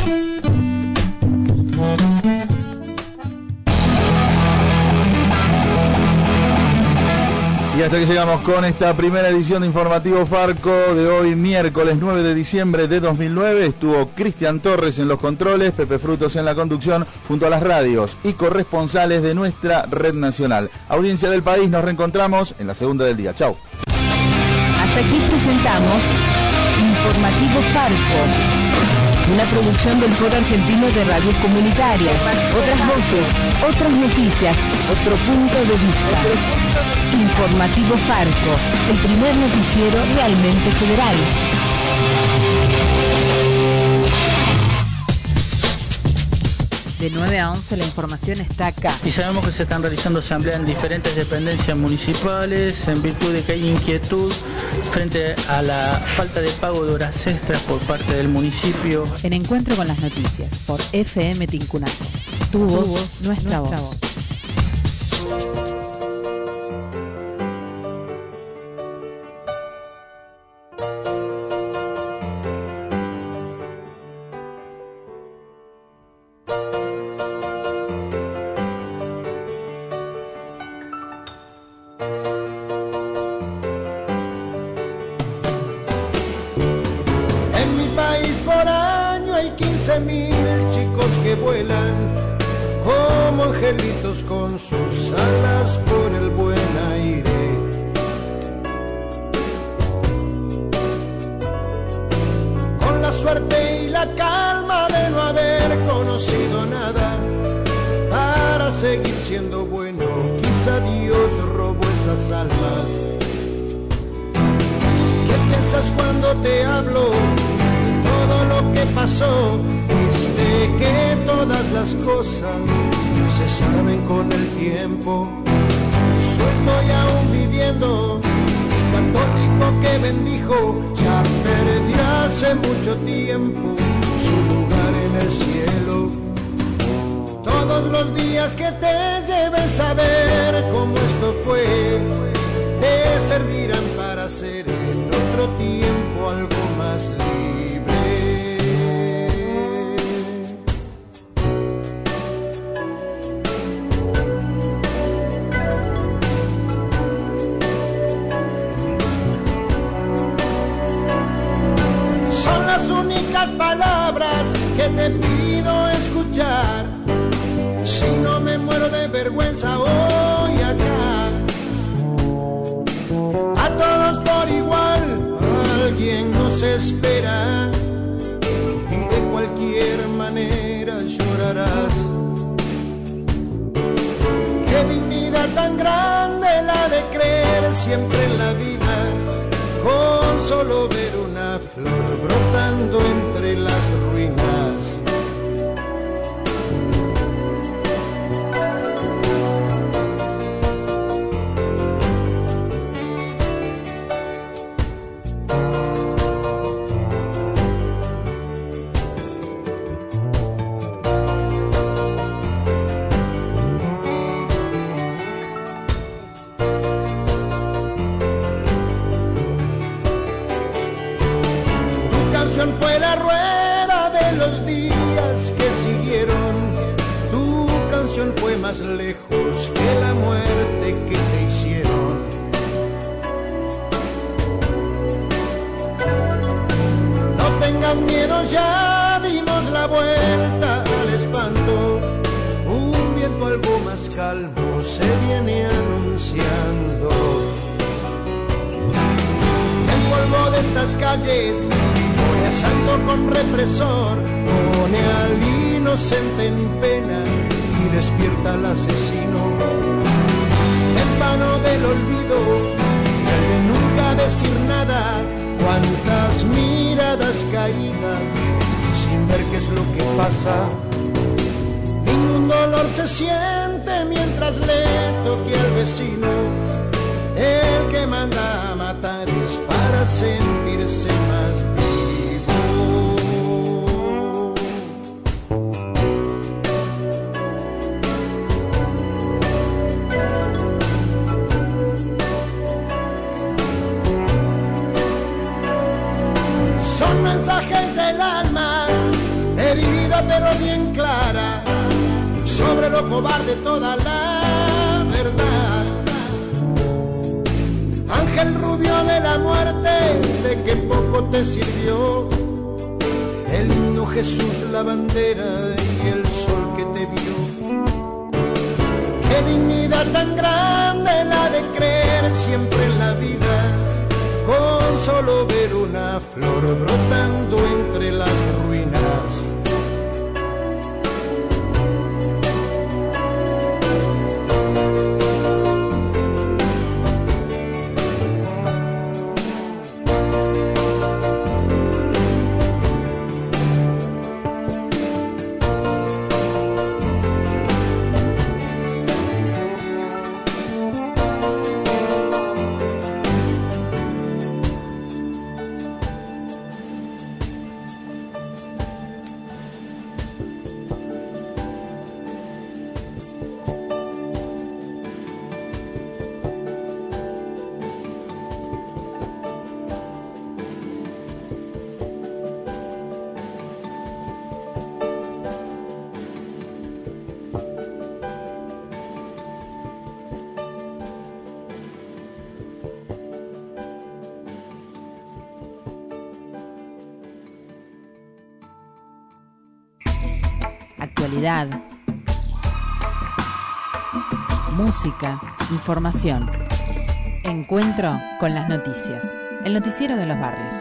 Y hasta que llegamos con esta primera edición de Informativo Farco de hoy, miércoles nueve de diciembre de dos mil nueve. Estuvo Cristian Torres en los controles, Pepe Frutos en la conducción, junto a las radios y corresponsales de nuestra red nacional. Audiencia del país, nos reencontramos en la segunda del día. Chau. Hasta aquí presentamos Informativo Farco, una producción del Foro Argentino de Radios Comunitarias. Otras voces, otras noticias, otro punto de vista. Informativo Farco, el primer noticiero realmente federal. De nueve a once la información está acá. Y sabemos que se están realizando asambleas en diferentes dependencias municipales en virtud de que hay inquietud frente a la falta de pago de horas extras por parte del municipio. En Encuentro con las Noticias por F M Tincunaco. Tu voz, voz nuestra, nuestra voz. voz. Con sus alas por el buen aire. Con la suerte y la calma de no haber conocido nada, para seguir siendo bueno, quizá Dios robó esas almas. ¿Qué piensas cuando te hablo de todo lo que pasó? Viste que todas las cosas se saben con el tiempo. Suelto y aún viviendo, católico que bendijo, ya perdí hace mucho tiempo su lugar en el cielo. Todos los días que te lleven saber cómo esto fue, te servirán para ser en otro tiempo algo más libre. Palabras que te pido escuchar, si no me muero de vergüenza hoy acá. A todos por igual, alguien nos espera y de cualquier manera llorarás. Qué dignidad tan grande la de creer siempre en la vida, con solo ver una flor brotando entre las ruinas. más lejos que la muerte que te hicieron. No tengas miedo, ya dimos la vuelta al espanto. Un viento algo más calmo se viene anunciando. El polvo de estas calles pone a santo con represor, pone al inocente en pena y despierta al asesino. El vano del olvido, el de nunca decir nada, cuántas miradas caídas sin ver qué es lo que pasa. Ningún dolor se siente mientras le toque al vecino. El que manda a matar es para sentirse más vivo. Son mensajes del alma, herida pero bien clara, sobre lo cobarde toda la verdad. Ángel rubio de la muerte, de que poco te sirvió el himno Jesús, la bandera y el sol que te vio. Qué dignidad tan grande la de creer siempre en la vida, con solo ver una flor brotando entre las ruinas. Actualidad, música, información. Encuentro con las noticias. El noticiero de los barrios.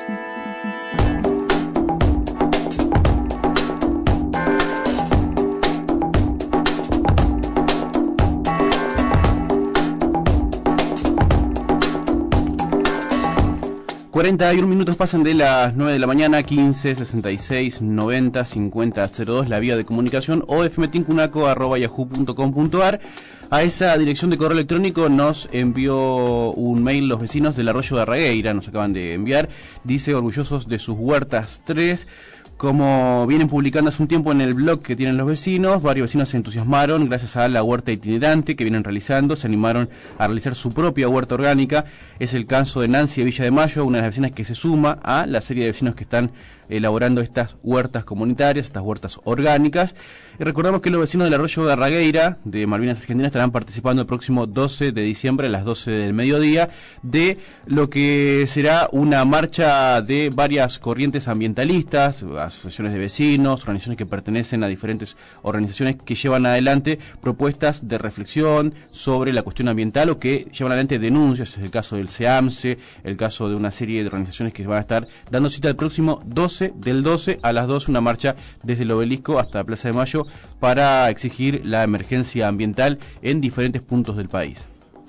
cuarenta y un minutos pasan de las nueve de la mañana, quince, sesenta y seis, noventa, cincuenta, cero dos, la vía de comunicación o fmtincunaco arroba yahoo punto com punto ar. A esa dirección de correo electrónico nos envió un mail los vecinos del Arroyo de Arragueira, nos acaban de enviar, dice orgullosos de sus huertas tres. Como vienen publicando hace un tiempo en el blog que tienen los vecinos, varios vecinos se entusiasmaron gracias a la huerta itinerante que vienen realizando, se animaron a realizar su propia huerta orgánica. Es el caso de Nancy de Villa de Mayo, una de las vecinas que se suma a la serie de vecinos que están elaborando estas huertas comunitarias, estas huertas orgánicas. Y recordamos que los vecinos del Arroyo de Arragueira, de Malvinas Argentinas, estarán participando el próximo doce de diciembre a las doce del mediodía de lo que será una marcha de varias corrientes ambientalistas, asociaciones de vecinos, organizaciones que pertenecen a diferentes organizaciones que llevan adelante propuestas de reflexión sobre la cuestión ambiental o que llevan adelante denuncias. Es el caso del SEAMSE, el caso de una serie de organizaciones que van a estar dando cita el próximo doce, del doce a las doce, una marcha desde el Obelisco hasta la Plaza de Mayo para exigir la emergencia ambiental en diferentes puntos del país.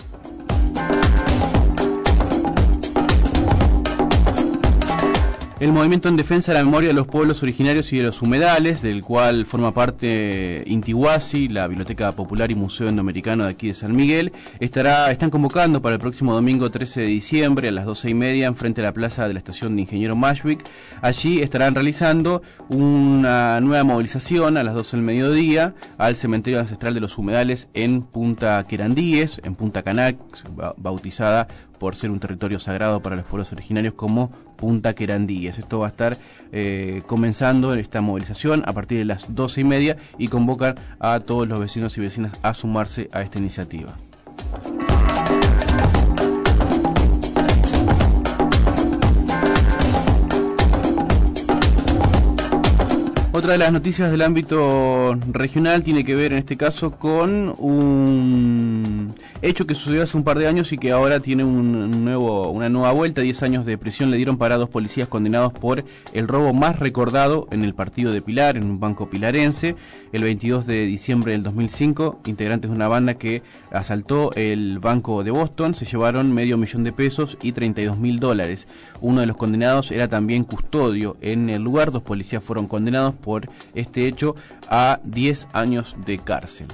El movimiento en defensa de la memoria de los pueblos originarios y de los humedales, del cual forma parte Intihuasi, la Biblioteca Popular y Museo Endoamericano de aquí de San Miguel, estará, están convocando para el próximo domingo trece de diciembre a las doce y media en frente a la plaza de la estación de Ingeniero Mashwick. Allí estarán realizando una nueva movilización a las doce del mediodía al cementerio ancestral de los humedales en Punta Querandíes, en Punta Canac, bautizada por ser un territorio sagrado para los pueblos originarios como Punta Querandíes. Esto va a estar eh, comenzando en esta movilización a partir de las doce y media y convocan a todos los vecinos y vecinas a sumarse a esta iniciativa. Otra de las noticias del ámbito regional tiene que ver en este caso con un hecho que sucedió hace un par de años y que ahora tiene un nuevo, una nueva vuelta. diez años de prisión le dieron para dos policías condenados por el robo más recordado en el partido de Pilar, en un banco pilarense. El veintidós de diciembre del dos mil cinco, integrantes de una banda que asaltó el banco de Boston se llevaron medio millón de pesos y treinta y dos mil dólares. Uno de los condenados era también custodio en el lugar. Dos policías fueron condenados por este hecho a diez años de cárcel.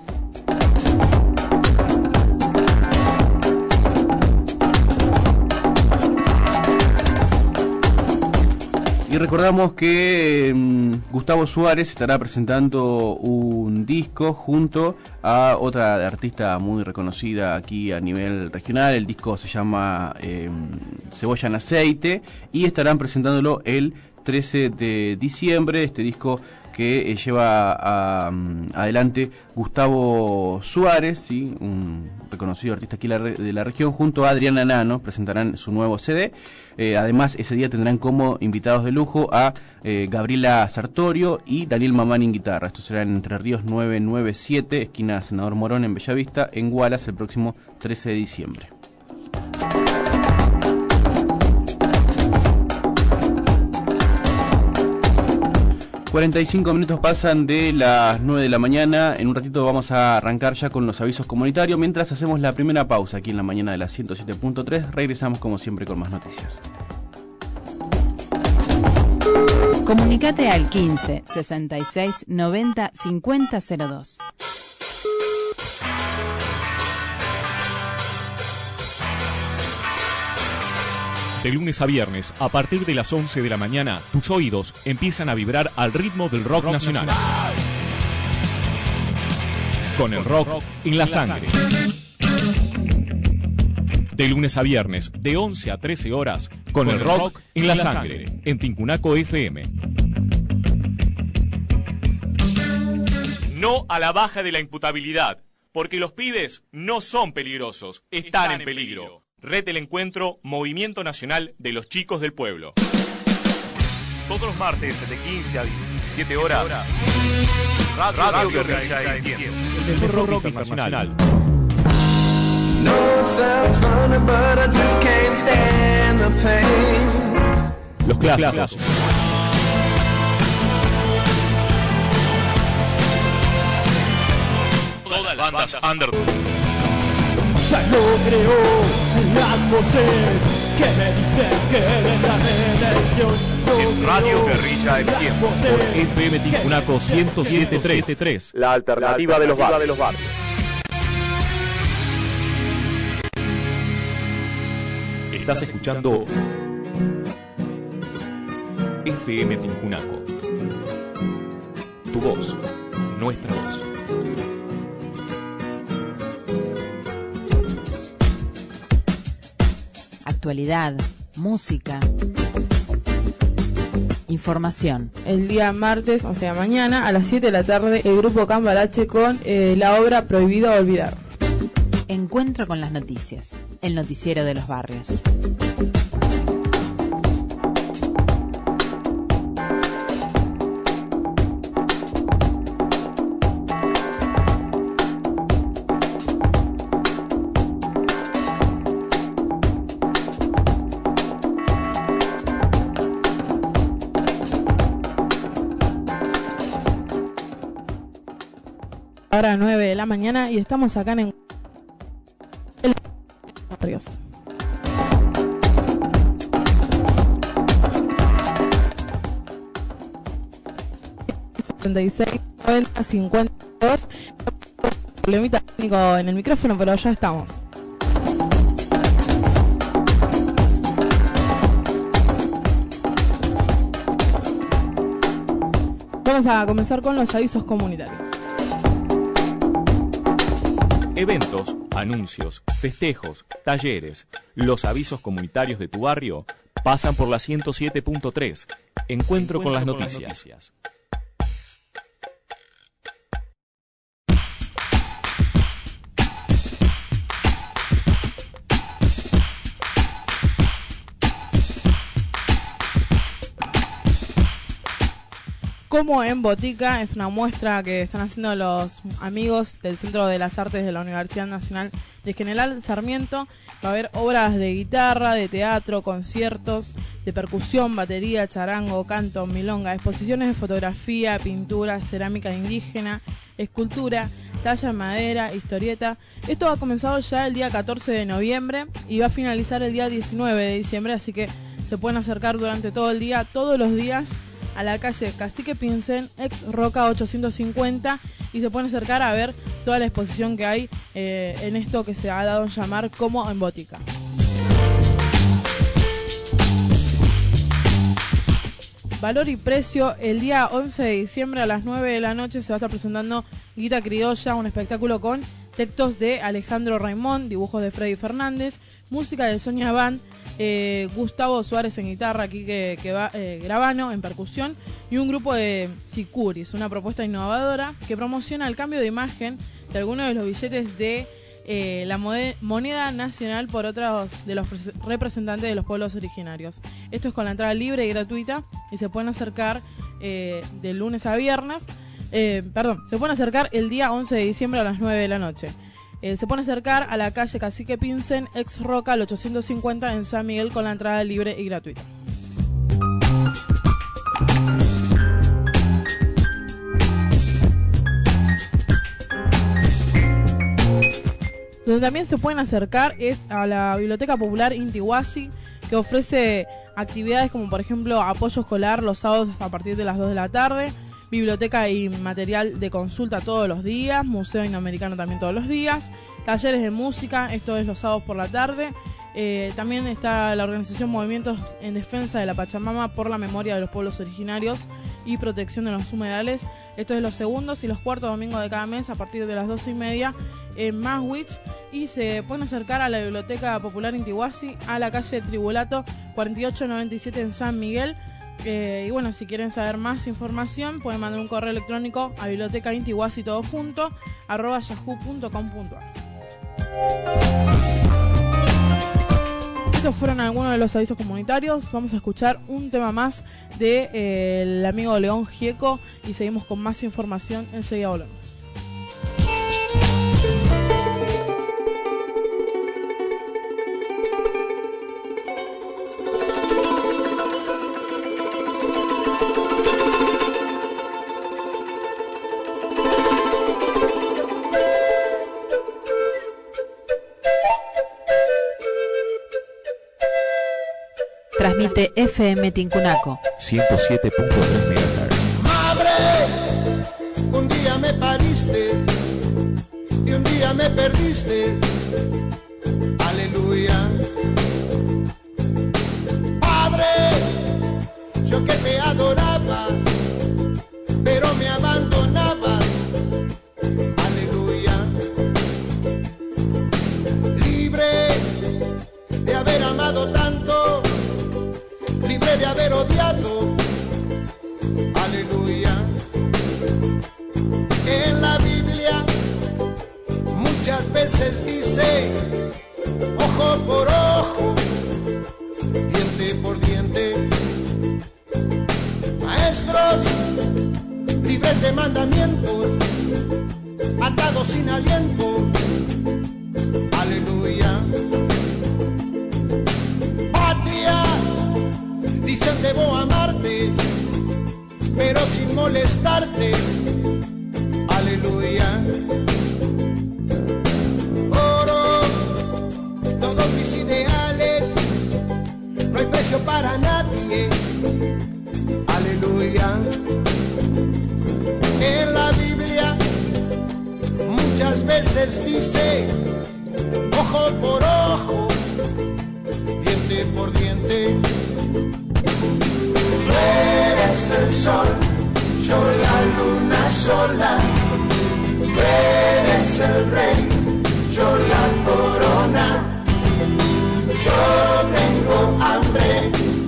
Y recordamos que um, Gustavo Suárez estará presentando un disco junto a otra artista muy reconocida aquí a nivel regional. El disco se llama eh, Cebolla en Aceite y estarán presentándolo el trece de diciembre. Este disco que eh, lleva a, um, adelante Gustavo Suárez, ¿sí? Un reconocido artista aquí la re, de la región, junto a Adriana Nano, presentarán su nuevo C D. Eh, además, ese día tendrán como invitados de lujo a eh, Gabriela Sartorio y Daniel Mamani en guitarra. Esto será en Entre Ríos nueve nueve siete, esquina Senador Morón en Bellavista, en Wallace, el próximo trece de diciembre. cuarenta y cinco minutos pasan de las nueve de la mañana. En un ratito vamos a arrancar ya con los avisos comunitarios. Mientras hacemos la primera pausa aquí en la mañana de la ciento siete punto tres, regresamos como siempre con más noticias. Comunicate al quince, sesenta y seis, noventa, cincuenta cero dos. De lunes a viernes, a partir de las once de la mañana, tus oídos empiezan a vibrar al ritmo del rock, rock nacional. nacional. Con el rock, rock en la sangre. De lunes a viernes, de once a trece horas, con, con el rock, rock en la, la sangre, sangre, en Tincunaco F M. No a la baja de la imputabilidad, porque los pibes no son peligrosos, están, están en peligro. En peligro. Red del Encuentro, Movimiento Nacional de los Chicos del Pueblo. Todos los martes de quince a diecisiete horas. Radio, Radio Guerrilla en Tiempo. El mejor rock internacional. Los clásicos. Todas las bandas under. Ya no creo en las voces que me dicen que eres la redención. No en Radio Guerrilla El Tiempo, por F M Tincunaco ciento siete punto tres, la alternativa, la alternativa de, los bar. de los barrios. Estás escuchando F M Tincunaco. Tu voz, nuestra voz. Actualidad, música, información. El día martes, o sea mañana, a las siete de la tarde, el grupo Cambalache con eh, la obra Prohibido Olvidar. Encuentro con las noticias, el noticiero de los barrios. Ahora nueve de la mañana y estamos acá en el barrios. sesenta y seis, noventa, cincuenta y dos. Problemita técnico en el micrófono, pero ya estamos. Vamos a comenzar con los avisos comunitarios. Eventos, anuncios, festejos, talleres, los avisos comunitarios de tu barrio pasan por la ciento siete punto tres. Encuentro, Encuentro con las noticias. Con las noticias. Como en Botica, es una muestra que están haciendo los amigos del Centro de las Artes de la Universidad Nacional de General Sarmiento. Va a haber obras de guitarra, de teatro, conciertos, de percusión, batería, charango, canto, milonga, exposiciones de fotografía, pintura, cerámica indígena, escultura, talla en madera, historieta. Esto ha comenzado ya el día catorce de noviembre y va a finalizar el día diecinueve de diciembre, así que se pueden acercar durante todo el día, todos los días, a la calle Cacique Pincén, ex Roca ochocientos cincuenta, y se pueden acercar a ver toda la exposición que hay eh, en esto que se ha dado en llamar Como en Botica. Valor y precio, el día once de diciembre a las nueve de la noche se va a estar presentando Guita Criolla, un espectáculo con textos de Alejandro Raimón, dibujos de Freddy Fernández, música de Sonia Band, eh, Gustavo Suárez en guitarra, Quique que va, eh, Gravano en percusión y un grupo de Sicuris, una propuesta innovadora que promociona el cambio de imagen de algunos de los billetes de eh, la moneda nacional por otros de los representantes de los pueblos originarios. Esto es con la entrada libre y gratuita y se pueden acercar eh, de lunes a viernes. Eh, perdón, se pueden acercar el día once de diciembre a las nueve de la noche. Eh, se pueden acercar a la calle Cacique Pincén, ex Roca, al ochocientos cincuenta en San Miguel con la entrada libre y gratuita. Donde también se pueden acercar es a la Biblioteca Popular Inti Huasi, que ofrece actividades como por ejemplo apoyo escolar los sábados a partir de las dos de la tarde, biblioteca y material de consulta todos los días, museo indoamericano también todos los días, talleres de música, esto es los sábados por la tarde. Eh, también está la organización Movimientos en Defensa de la Pachamama por la Memoria de los Pueblos Originarios y Protección de los Humedales. Esto es los segundos y los cuartos domingos de cada mes a partir de las doce y media en Maswich. Y se pueden acercar a la Biblioteca Popular Inti Huasi, a la calle Tribulato cuarenta y ocho noventa y siete en San Miguel. Eh, y bueno, si quieren saber más información pueden mandar un correo electrónico a bibliotecaintihuasi todo junto arroba yahoo punto com punto ar. Estos fueron algunos de los avisos comunitarios. Vamos a escuchar un tema más de eh, el amigo León Gieco y seguimos con más información. Enseguida volvemos. Transmite F M Tincunaco ciento siete punto tres megahertz. Madre, un día me pariste y un día me perdiste. Aleluya. Padre, yo que te adoraba, pero me abandonaba. Aleluya. Libre de haber amado tanto, libre de haber odiado, aleluya. En la Biblia muchas veces dice, ojo por ojo, diente por diente. Maestros, libres de mandamientos, atados sin aliento, aleluya. Dicen debo amarte, pero sin molestarte, aleluya. Oro todos mis ideales, no hay precio para nadie, aleluya. En la Biblia muchas veces dice, ojo por ojo, diente por diente. Tú eres el sol, yo la luna sola. Tú eres el rey, yo la corona. Yo tengo hambre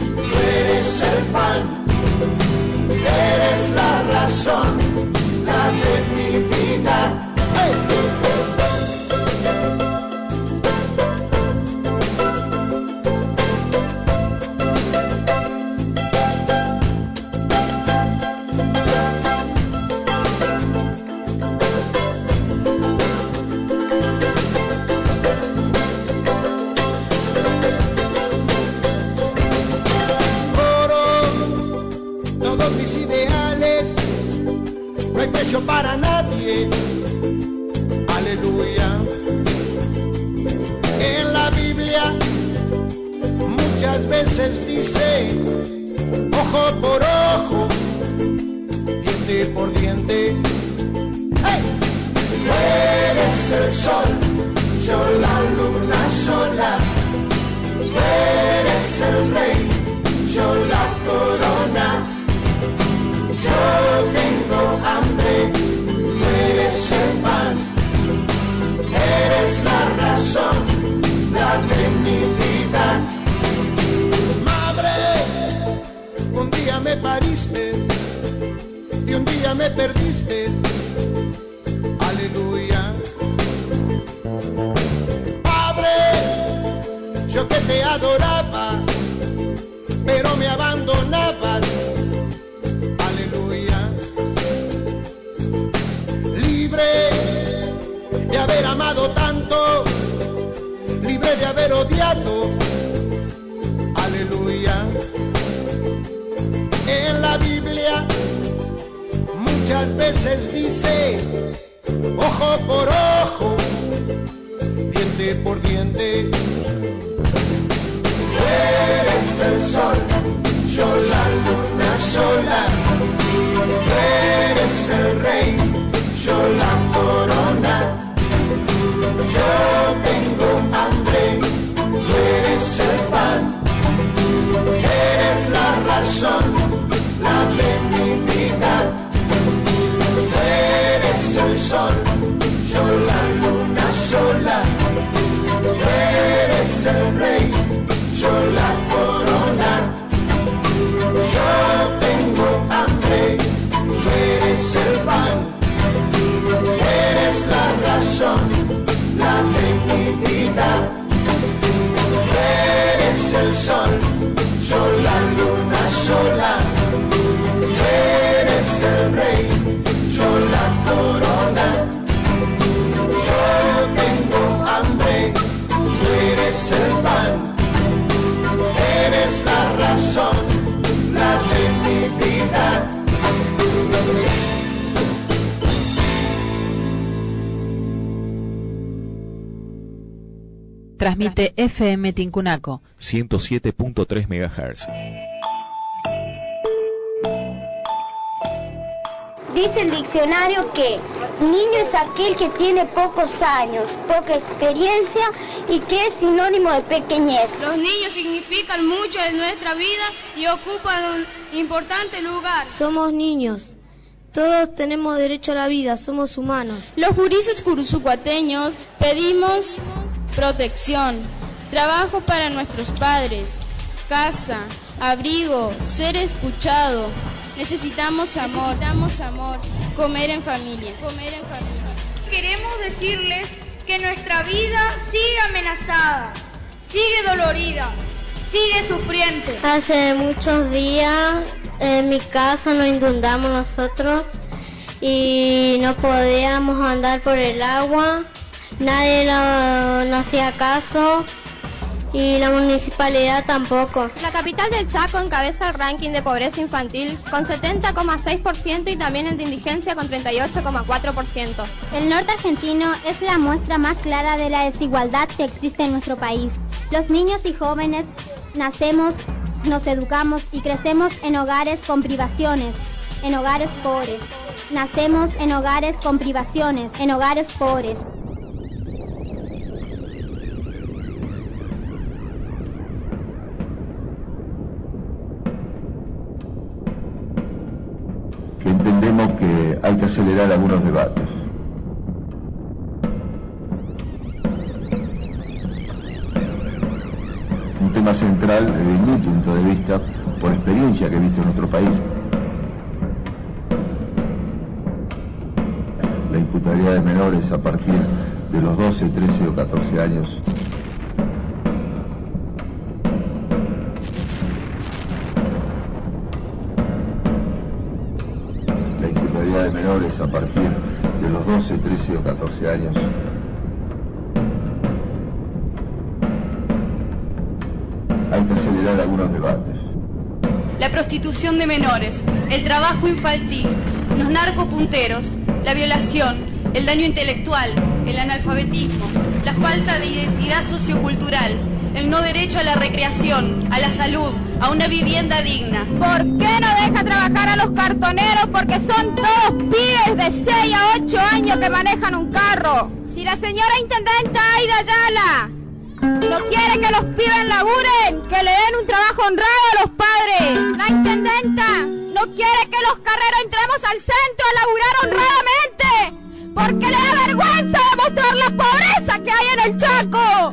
razón, la de mi vida. ¡Hey! Para nadie, aleluya. En la Biblia muchas veces dice ojo por ojo, diente por diente. ¡Hey! Tú eres el sol, yo la luna sola. Tú eres el rey, yo la corona. Yo tengo hambre, tú eres el pan, eres la razón, la de mi vida. Madre, un día me pariste y un día me perdiste, aleluya. Padre, yo que te adoraba, pero me abandonabas. De haber amado tanto, libre de haber odiado, aleluya. En la Biblia muchas veces dice ojo por ojo, diente por diente. Tú eres el sol, yo la luna sola. Tú eres el rey, yo la corona. Yo tengo hambre, tú eres el pan, eres la razón, la de mi vida. Tú eres el sol, yo la luna sola. Tú eres el rey, yo la corona. Yo tengo hambre, tú eres el pan, eres la razón, la de mi vida. Tú eres el sol, yo la luna sola. Tú eres el rey, yo la corona. Yo tengo hambre, tú eres el pan, eres la razón, la de mi vida. Transmite F M Tincunaco ciento siete punto tres megahertz. Dice el diccionario que niño es aquel que tiene pocos años, poca experiencia y que es sinónimo de pequeñez. Los niños significan mucho en nuestra vida y ocupan un importante lugar. Somos niños. Todos tenemos derecho a la vida, somos humanos. Los jurises curuzucuateños pedimos protección, trabajo para nuestros padres, casa, abrigo, ser escuchado. Necesitamos amor, necesitamos amor, comer en familia, comer en familia. Queremos decirles que nuestra vida sigue amenazada, sigue dolorida, sigue sufriente. Hace muchos días en mi casa nos inundamos nosotros y no podíamos andar por el agua. Nadie nos no hacía caso y la municipalidad tampoco. La capital del Chaco encabeza el ranking de pobreza infantil con setenta coma seis por ciento y también el de indigencia con treinta y ocho coma cuatro por ciento. El norte argentino es la muestra más clara de la desigualdad que existe en nuestro país. Los niños y jóvenes nacemos, nos educamos y crecemos en hogares con privaciones, en hogares pobres. Nacemos en hogares con privaciones, en hogares pobres. Entendemos que hay que acelerar algunos debates. Un tema central desde mi punto de vista, por experiencia que he visto en nuestro país, imputabilidad de menores a partir de los doce, trece o catorce años. La imputabilidad de menores a partir de los doce, trece o catorce años. Hay que acelerar algunos debates. La prostitución de menores, el trabajo infantil, los narcopunteros, la violación, el daño intelectual, el analfabetismo, la falta de identidad sociocultural, el no derecho a la recreación, a la salud, a una vivienda digna. ¿Por qué no deja trabajar a los cartoneros? Porque son todos pibes de seis a ocho años que manejan un carro. Si la señora intendenta Aida Ayala no quiere que los pibes laburen, que le den un trabajo honrado a los padres. La intendenta no quiere que los carreros entremos al centro a laburar honradamente, porque le da vergüenza demostrar la pobreza que hay en el Chaco.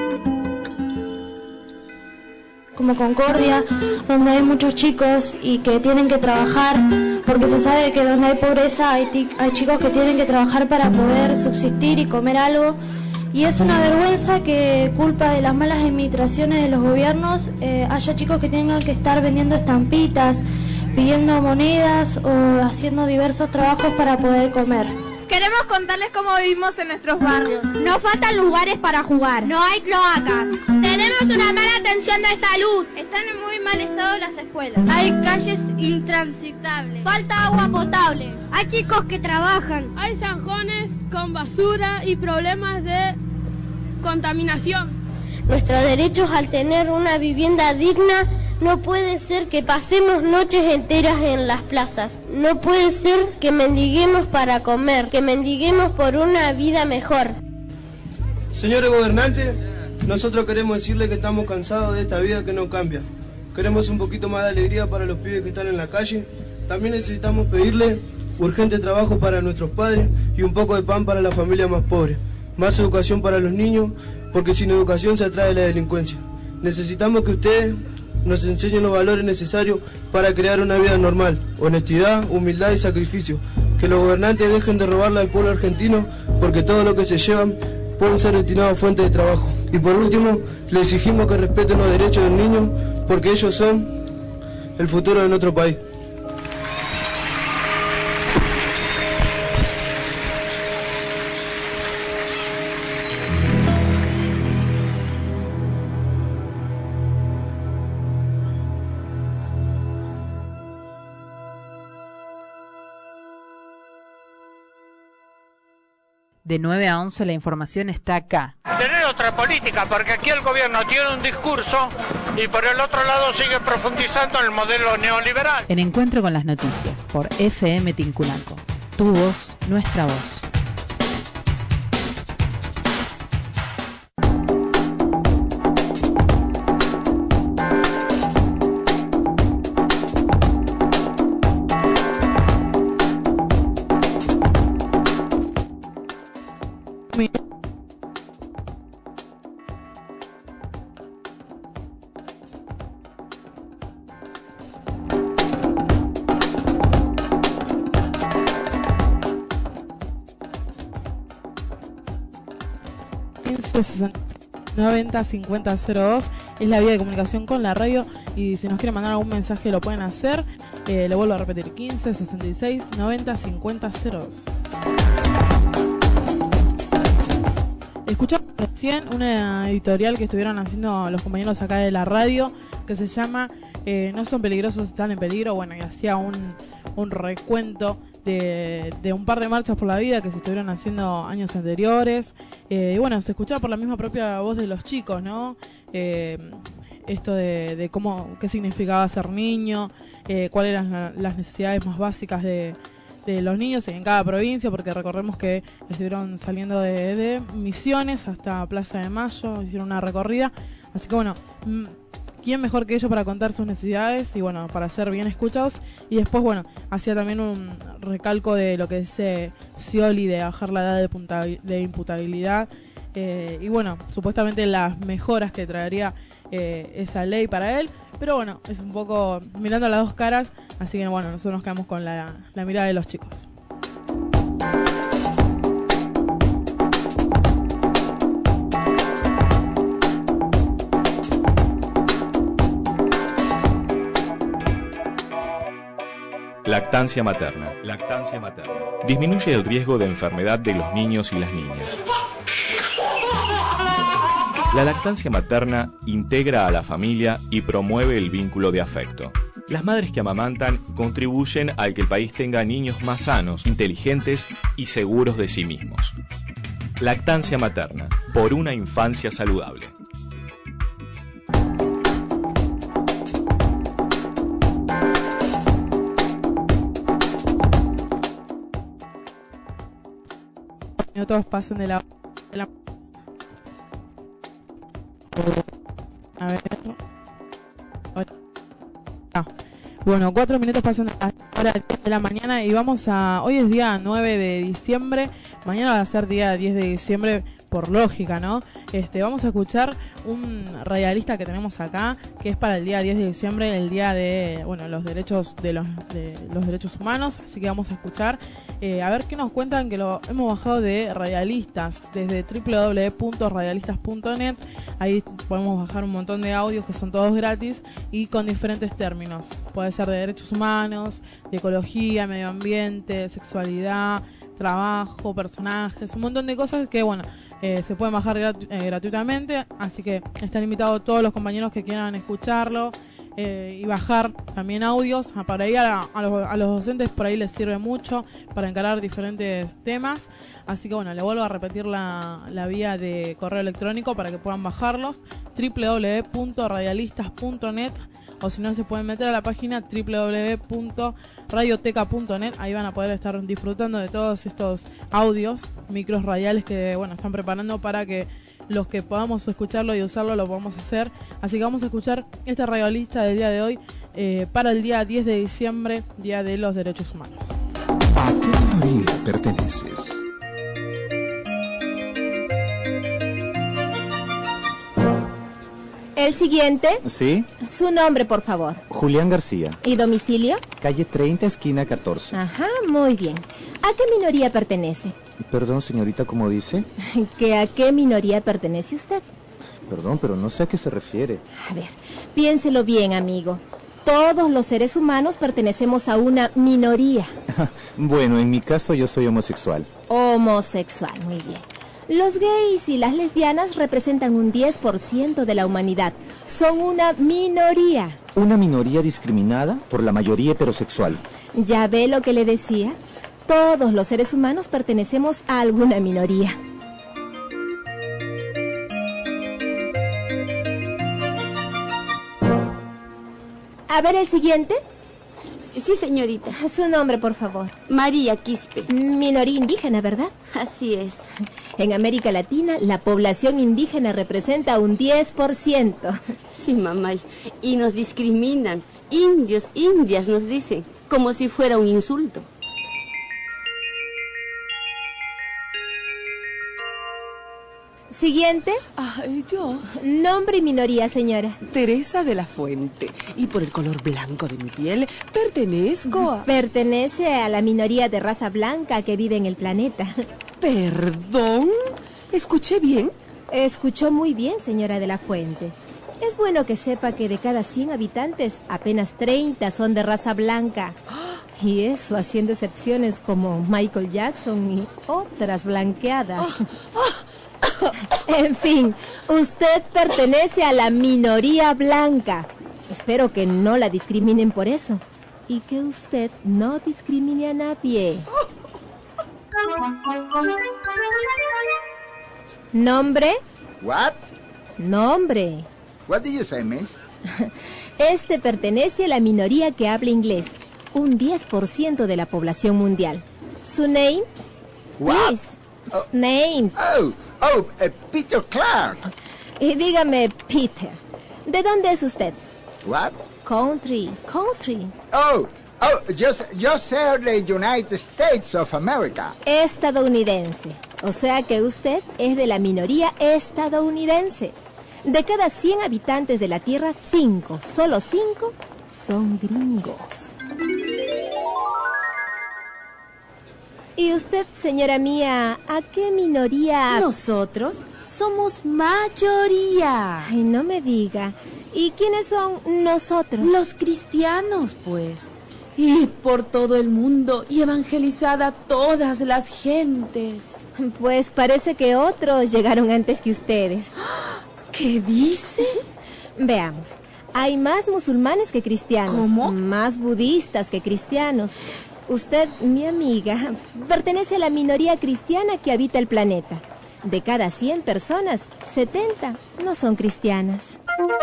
Como Concordia, donde hay muchos chicos y que tienen que trabajar, porque se sabe que donde hay pobreza hay, ti- hay chicos que tienen que trabajar para poder subsistir y comer algo. Y es una vergüenza que, culpa de las malas administraciones de los gobiernos, eh, haya chicos que tengan que estar vendiendo estampitas, pidiendo monedas o haciendo diversos trabajos para poder comer. Queremos contarles cómo vivimos en nuestros barrios. Nos faltan lugares para jugar. No hay cloacas. Tenemos una mala atención de salud. Están en muy mal estado las escuelas. Hay calles intransitables. Falta agua potable. Hay chicos que trabajan. Hay zanjones con basura y problemas de contaminación. Nuestros derechos al tener una vivienda digna. No puede ser que pasemos noches enteras en las plazas. No puede ser que mendiguemos para comer, que mendiguemos por una vida mejor. Señores gobernantes, nosotros queremos decirles que estamos cansados de esta vida que no cambia. Queremos un poquito más de alegría para los pibes que están en la calle. También necesitamos pedirle urgente trabajo para nuestros padres y un poco de pan para las familias más pobres. Más educación para los niños, porque sin educación se atrae la delincuencia. Necesitamos que ustedes nos enseñen los valores necesarios para crear una vida normal, honestidad, humildad y sacrificio. Que los gobernantes dejen de robarle al pueblo argentino, porque todo lo que se llevan pueden ser destinados a fuentes de trabajo. Y por último, le exigimos que respeten los derechos del niño, porque ellos son el futuro de nuestro país. De nueve a once la información está acá. Tener otra política, porque aquí el gobierno tiene un discurso y por el otro lado sigue profundizando en el modelo neoliberal. En Encuentro con las Noticias, por F M Tincunaco. Tu voz, nuestra voz. noventa cincuenta cero dos es la vía de comunicación con la radio, y si nos quieren mandar algún mensaje lo pueden hacer. Eh, le vuelvo a repetir: quince sesenta y seis noventa cincuenta cero dos. Escuchamos recién una editorial que estuvieron haciendo los compañeros acá de la radio, que se llama eh, No son peligrosos, están en peligro. Bueno, y hacía un, un recuento de, de un par de marchas por la vida que se estuvieron haciendo años anteriores. Eh, y bueno, se escuchaba por la misma propia voz de los chicos, ¿no? Eh, esto de, de cómo, qué significaba ser niño, eh, cuáles eran la, las necesidades más básicas de, de los niños en cada provincia, porque recordemos que estuvieron saliendo de, de Misiones hasta Plaza de Mayo, hicieron una recorrida. Así que bueno, ¿quién mejor que ellos para contar sus necesidades y bueno, para ser bien escuchados? Y después, bueno, hacía también un recalco de lo que dice Scioli, de bajar la edad de, punta, de imputabilidad. Eh, y bueno, supuestamente las mejoras que traería eh, esa ley para él. Pero bueno, es un poco mirando las dos caras. Así que bueno, nosotros nos quedamos con la, la mirada de los chicos. Lactancia materna. Lactancia materna. Disminuye el riesgo de enfermedad de los niños y las niñas. La lactancia materna integra a la familia y promueve el vínculo de afecto. Las madres que amamantan contribuyen a que el país tenga niños más sanos, inteligentes y seguros de sí mismos. Lactancia materna, por una infancia saludable. Minutos pasan de la, de la... A ver. Ah. Bueno, cuatro minutos pasan a la hora diez de la mañana y vamos a... Hoy es día nueve de diciembre, mañana va a ser día diez de diciembre por lógica, ¿no? Este, vamos a escuchar un radialista que tenemos acá, que es para el día diez de diciembre, el día de, bueno, los derechos de los, de los derechos humanos, así que vamos a escuchar, eh, a ver qué nos cuentan, que lo hemos bajado de Radialistas, desde doble u doble u doble u punto radialistas punto net, ahí podemos bajar un montón de audios que son todos gratis y con diferentes términos, puede ser de derechos humanos, de ecología, medio ambiente, sexualidad, trabajo, personajes, un montón de cosas que, bueno, eh, se pueden bajar gratu- eh, gratuitamente, así que están invitados todos los compañeros que quieran escucharlo eh, y bajar también audios. Para ahí a, a, los, a los docentes por ahí les sirve mucho para encarar diferentes temas, así que bueno, le vuelvo a repetir la, la vía de correo electrónico para que puedan bajarlos, doble u doble u doble u punto radialistas punto net, o si no se pueden meter a la página doble u doble u doble u punto radioteca punto net, ahí van a poder estar disfrutando de todos estos audios, micros radiales que bueno están preparando para que los que podamos escucharlo y usarlo lo podamos hacer, así que vamos a escuchar este radialista del día de hoy eh, para el día diez de diciembre, Día de los Derechos Humanos. ¿A qué minoría perteneces? El siguiente. Sí. Su nombre, por favor. Julián García. ¿Y domicilio? Calle treinta, esquina catorce. Ajá, muy bien. ¿A qué minoría pertenece? Perdón, señorita, ¿cómo dice? ¿Que a qué minoría pertenece usted? Perdón, pero no sé a qué se refiere. A ver, piénselo bien, amigo. Todos los seres humanos pertenecemos a una minoría. Bueno, en mi caso yo soy homosexual. Homosexual, muy bien. Los gays y las lesbianas representan un diez por ciento de la humanidad. Son una minoría. Una minoría discriminada por la mayoría heterosexual. ¿Ya ve lo que le decía? Todos los seres humanos pertenecemos a alguna minoría. A ver el siguiente. Sí, señorita. Su nombre, por favor. María Quispe. Minoría indígena, ¿verdad? Así es. En América Latina, la población indígena representa un diez por ciento. Sí, mamá. Y nos discriminan. Indios, indias, nos dicen. Como si fuera un insulto. Siguiente. Ah, yo. Nombre y minoría, señora. Teresa de la Fuente. Y por el color blanco de mi piel, pertenezco a... Pertenece a la minoría de raza blanca que vive en el planeta. ¿Perdón? ¿Escuché bien? Escuchó muy bien, señora de la Fuente. Es bueno que sepa que de cada cien habitantes, apenas treinta son de raza blanca. Y eso haciendo excepciones como Michael Jackson y otras blanqueadas. En fin, usted pertenece a la minoría blanca. Espero que no la discriminen por eso. Y que usted no discrimine a nadie. ¿Nombre? What? Nombre. What do you say, miss? Este pertenece a la minoría que habla inglés. Un diez por ciento de la población mundial. ¿Su name? What? Please. Oh. Name. Oh, oh, uh, Peter Clark. Y dígame, Peter, ¿de dónde es usted? What? Country, country. Oh, oh, just, just say the United States of America. Estadounidense. O sea que usted es de la minoría estadounidense. De cada cien habitantes de la Tierra, cinco, solo cinco, son gringos. ¿Y usted, señora mía, a qué minoría...? Nosotros somos mayoría. Ay, no me diga. ¿Y quiénes son nosotros? Los cristianos, pues. Id por todo el mundo y evangelizad a todas las gentes. Pues parece que otros llegaron antes que ustedes. ¿Qué dice? Veamos. Hay más musulmanes que cristianos. ¿Cómo? Más budistas que cristianos. Usted, mi amiga, pertenece a la minoría cristiana que habita el planeta. De cada cien personas, setenta no son cristianas.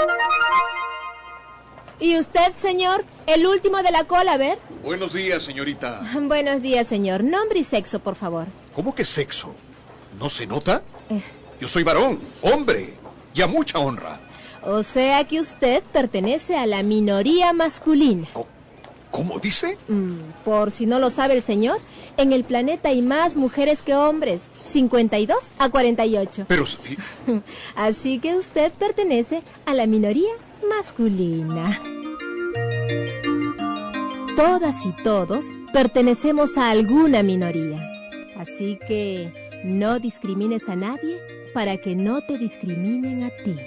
¿Y usted, señor? El último de la cola, a ver. Buenos días, señorita. Buenos días, señor. Nombre y sexo, por favor. ¿Cómo que sexo? ¿No se nota? Eh. Yo soy varón, hombre, y a mucha honra. O sea que usted pertenece a la minoría masculina. ¿Cómo, ¿Cómo dice? Mm, por si no lo sabe el señor, en el planeta hay más mujeres que hombres, cincuenta y dos a cuarenta y ocho. Pero sí. Así que usted pertenece a la minoría masculina. Todas y todos pertenecemos a alguna minoría. Así que no discrimines a nadie para que no te discriminen a ti.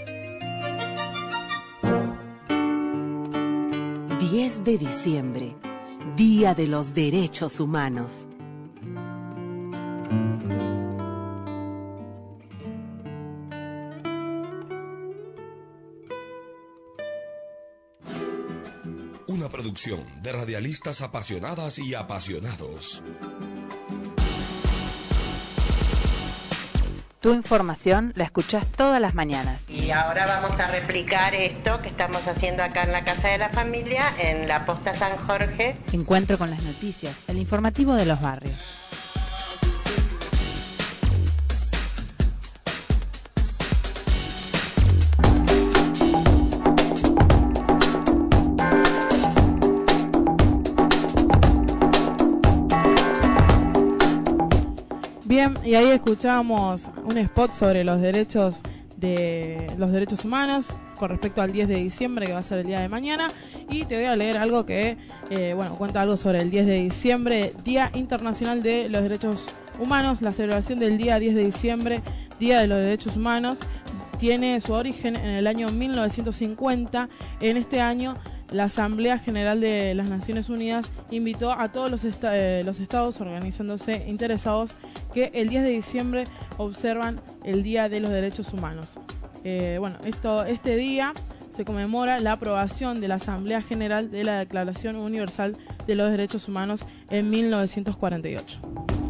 diez de diciembre, Día de los Derechos Humanos. Una producción de radialistas apasionadas y apasionados. Tu información la escuchás todas las mañanas. Y ahora vamos a replicar esto que estamos haciendo acá en la Casa de la Familia, en la Posta San Jorge. Encuentro con las noticias, el informativo de los barrios. Bien, y ahí escuchábamos un spot sobre los derechos de los derechos humanos con respecto al diez de diciembre, que va a ser el día de mañana, y te voy a leer algo que eh, bueno, cuenta algo sobre el diez de diciembre, Día Internacional de los Derechos Humanos. La celebración del día diez de diciembre, Día de los Derechos Humanos, tiene su origen en el año mil novecientos cincuenta. En este año, la Asamblea General de las Naciones Unidas invitó a todos los, esta- eh, los estados organizándose interesados que el diez de diciembre observan el Día de los Derechos Humanos. Eh, bueno, esto, este día se conmemora la aprobación de la Asamblea General de la Declaración Universal de los Derechos Humanos en mil novecientos cuarenta y ocho.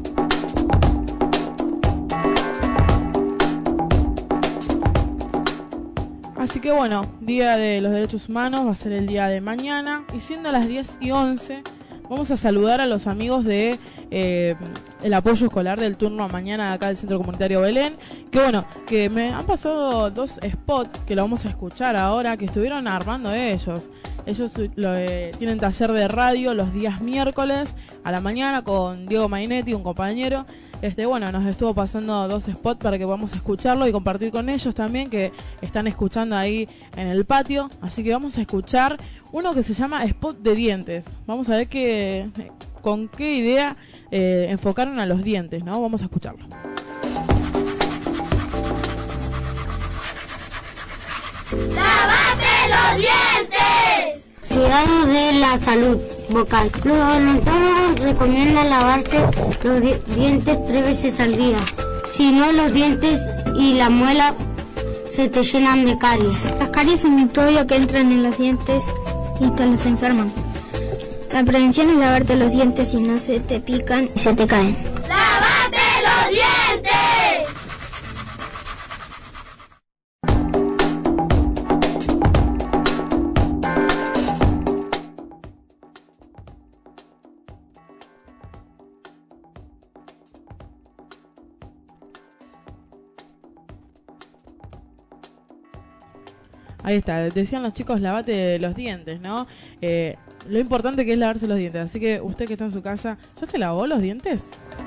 Así que bueno, Día de los Derechos Humanos va a ser el día de mañana. Y siendo las diez y once, vamos a saludar a los amigos de eh, el apoyo escolar del turno a mañana de acá del Centro Comunitario Belén. Que bueno, que me han pasado dos spots que lo vamos a escuchar ahora, que estuvieron armando ellos. Ellos lo, eh, tienen taller de radio los días miércoles a la mañana con Diego Mainetti, un compañero. Este, bueno, nos estuvo pasando dos spots para que podamos escucharlo y compartir con ellos también, que están escuchando ahí en el patio. Así que vamos a escuchar uno que se llama Spot de Dientes. Vamos a ver que, con qué idea eh, enfocaron a los dientes, ¿no? Vamos a escucharlo. ¡Lávate los dientes! Cuidado de la salud vocal. Los odontólogos recomiendan lavarse los di- dientes tres veces al día. Si no, los dientes y la muela se te llenan de caries. Las caries son microbios que entran en los dientes y te los enferman. La prevención es lavarte los dientes si no se te pican y se te caen. ¡Lávate los dientes! Ahí está, decían los chicos, lavate los dientes, ¿no? Eh, lo importante que es lavarse los dientes. Así que usted que está en su casa, ¿ya se lavó los dientes?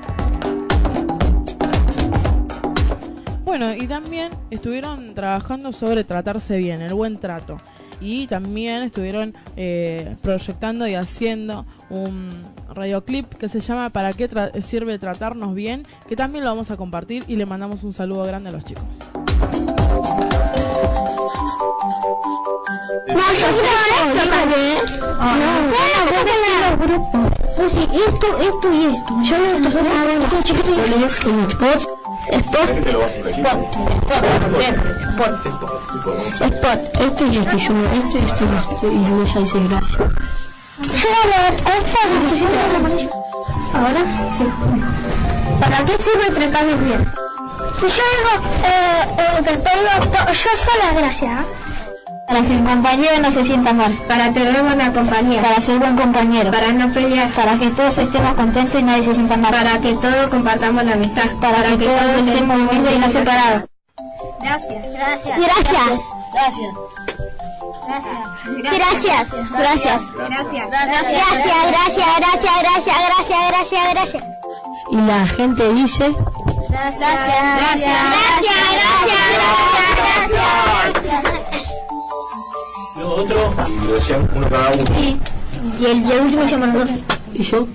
Bueno, y también estuvieron trabajando sobre tratarse bien, el buen trato. Y también estuvieron eh, proyectando y haciendo un radioclip que se llama ¿Para qué tra- sirve tratarnos bien? Que también lo vamos a compartir y le mandamos un saludo grande a los chicos. No, yo quiero esto también. No, no, grupos. Pues sí, esto, esto y esto. Yo no esto a ver, esto chiquito y lo lees en Spot. Spot. Spot. Spot. Spot. Spot. Esto y esto. Yo no, esto y esto. Y yo ya hice gracias. Yo a ver, esto necesito el amarillo. ¿Ahora? Sí. ¿Para qué sirve trecarnos bien? Yo digo, eh, eh, te digo, yo sola, gracias. Para que el compañero no se sienta mal. Para tener buena compañía. Para ser buen compañero. Para no pelear. Para que todos estemos contentos y nadie se sienta mal. Para que todos compartamos la amistad. Para, para que, que todos estemos unidos y no separados. Gracias. Gracias. Gracias. Gracias. Gracias. Gracias. Gracias. Gracias. Gracias. Gracias. Gracias. Gracias. Gracias. Gracias. Gracias. Y la gente dice. Gracias. Gracias. Gracias. Gracias. Gracias. Los otros, y lo decían uno cada uno. Sí. Y el, y el último decíamos los dos. ¿Y yo?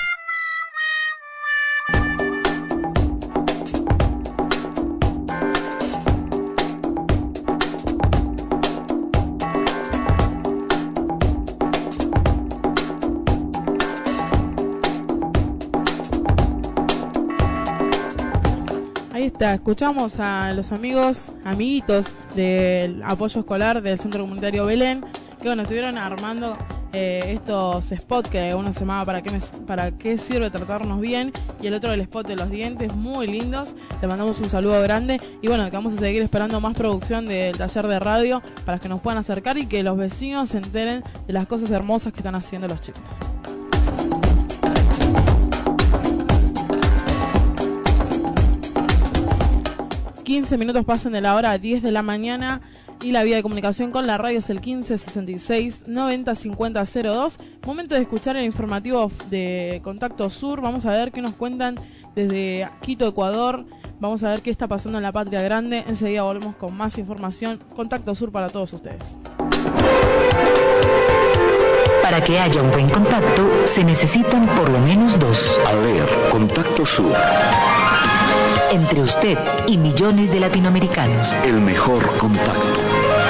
Ahí está, escuchamos a los amigos, amiguitos del apoyo escolar del Centro Comunitario Belén, que bueno, estuvieron armando eh, estos spots, que uno se llamaba ¿para qué, me, ¿Para qué sirve tratarnos bien? Y el otro el spot de los dientes, muy lindos. Le mandamos un saludo grande y bueno, que vamos a seguir esperando más producción del taller de radio para que nos puedan acercar y que los vecinos se enteren de las cosas hermosas que están haciendo los chicos. quince minutos pasan de la hora diez de la mañana y la vía de comunicación con la radio es el quince sesenta y seis noventa cincuenta cero dos. Momento de escuchar el informativo de Contacto Sur. Vamos a ver qué nos cuentan desde Quito, Ecuador. Vamos a ver qué está pasando en la Patria Grande. Enseguida volvemos con más información. Contacto Sur para todos ustedes. Para que haya un buen contacto, se necesitan por lo menos dos. A ver, Contacto Sur. Entre usted y millones de latinoamericanos. El mejor contacto.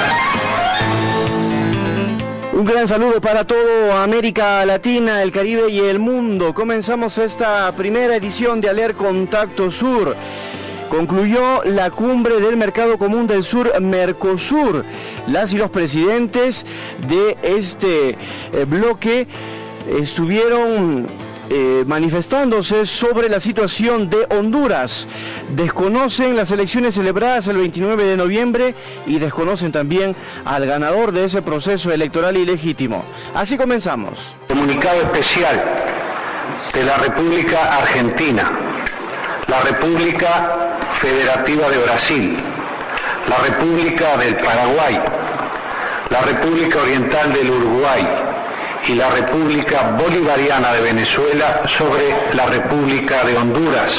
Un gran saludo para toda América Latina, el Caribe y el mundo. Comenzamos esta primera edición de Aler Contacto Sur. Concluyó la cumbre del Mercado Común del Sur, Mercosur. Las y los presidentes de este eh, bloque estuvieron Eh, manifestándose sobre la situación de Honduras. Desconocen las elecciones celebradas el veintinueve de noviembre y desconocen también al ganador de ese proceso electoral ilegítimo. Así comenzamos. Comunicado especial de la República Argentina, la República Federativa de Brasil, la República del Paraguay, la República Oriental del Uruguay y la República Bolivariana de Venezuela sobre la República de Honduras.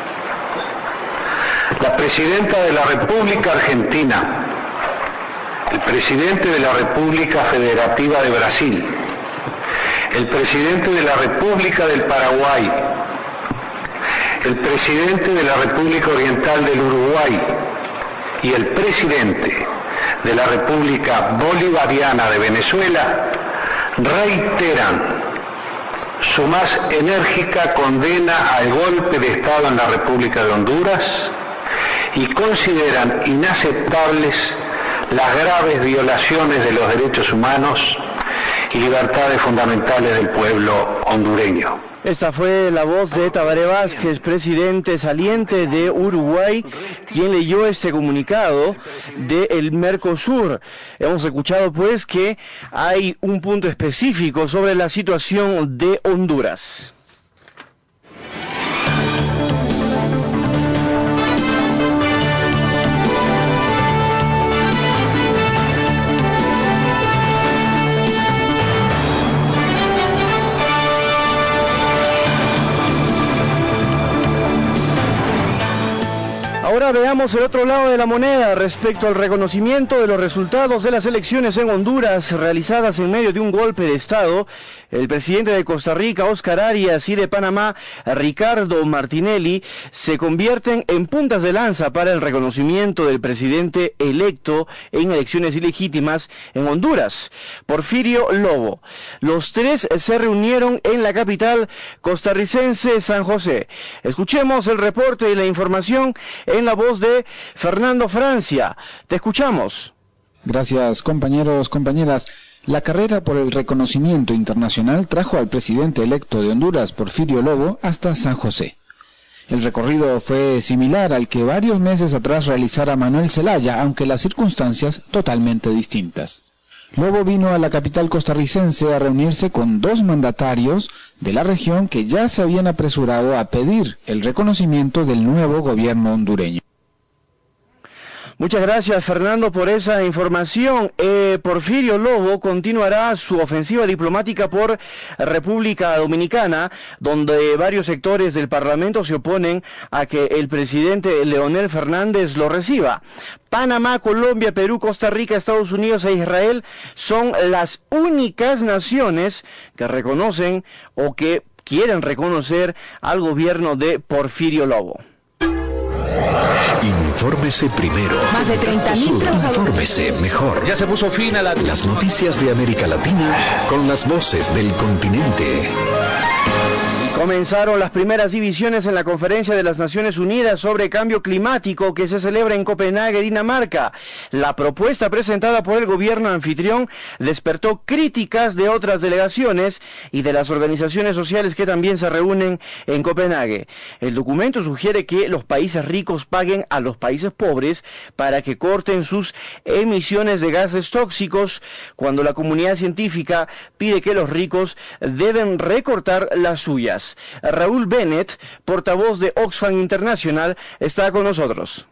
La Presidenta de la República Argentina, el Presidente de la República Federativa de Brasil, el Presidente de la República del Paraguay, el Presidente de la República Oriental del Uruguay y el Presidente de la República Bolivariana de Venezuela reiteran su más enérgica condena al golpe de Estado en la República de Honduras y consideran inaceptables las graves violaciones de los derechos humanos y libertades fundamentales del pueblo hondureño. Esta fue la voz de Tabaré Vázquez, presidente saliente de Uruguay, quien leyó este comunicado del Mercosur. Hemos escuchado pues que hay un punto específico sobre la situación de Honduras. ahora veamos el otro lado de la moneda respecto al reconocimiento de los resultados de las elecciones en Honduras realizadas en medio de un golpe de Estado. El presidente de Costa Rica, Oscar Arias, y de Panamá, Ricardo Martinelli, se convierten en puntas de lanza para el reconocimiento del presidente electo en elecciones ilegítimas en Honduras, Porfirio Lobo. Los tres se reunieron en la capital costarricense, San José. Escuchemos el reporte y la información en la voz de Fernando Francia. Te escuchamos. Gracias, compañeros, compañeras. La carrera por el reconocimiento internacional trajo al presidente electo de Honduras, Porfirio Lobo, hasta San José. El recorrido fue similar al que varios meses atrás realizara Manuel Zelaya, aunque las circunstancias totalmente distintas. Lobo vino a la capital costarricense a reunirse con dos mandatarios de la región que ya se habían apresurado a pedir el reconocimiento del nuevo gobierno hondureño. Muchas gracias, Fernando, por esa información. Eh, Porfirio Lobo continuará su ofensiva diplomática por República Dominicana, donde varios sectores del Parlamento se oponen a que el presidente Leonel Fernández lo reciba. Panamá, Colombia, Perú, Costa Rica, Estados Unidos e Israel son las únicas naciones que reconocen o que quieren reconocer al gobierno de Porfirio Lobo. Infórmese primero. Más de treinta mil trabajadores. Infórmese mejor. Ya se puso fin a la... las noticias de América Latina con las voces del continente. Comenzaron las primeras divisiones en la Conferencia de las Naciones Unidas sobre Cambio Climático que se celebra en Copenhague, Dinamarca. La propuesta presentada por el gobierno anfitrión despertó críticas de otras delegaciones y de las organizaciones sociales que también se reúnen en Copenhague. El documento sugiere que los países ricos paguen a los países pobres para que corten sus emisiones de gases tóxicos, cuando la comunidad científica pide que los ricos deben recortar las suyas. Raúl Bennett, portavoz de Oxfam Internacional, está con nosotros.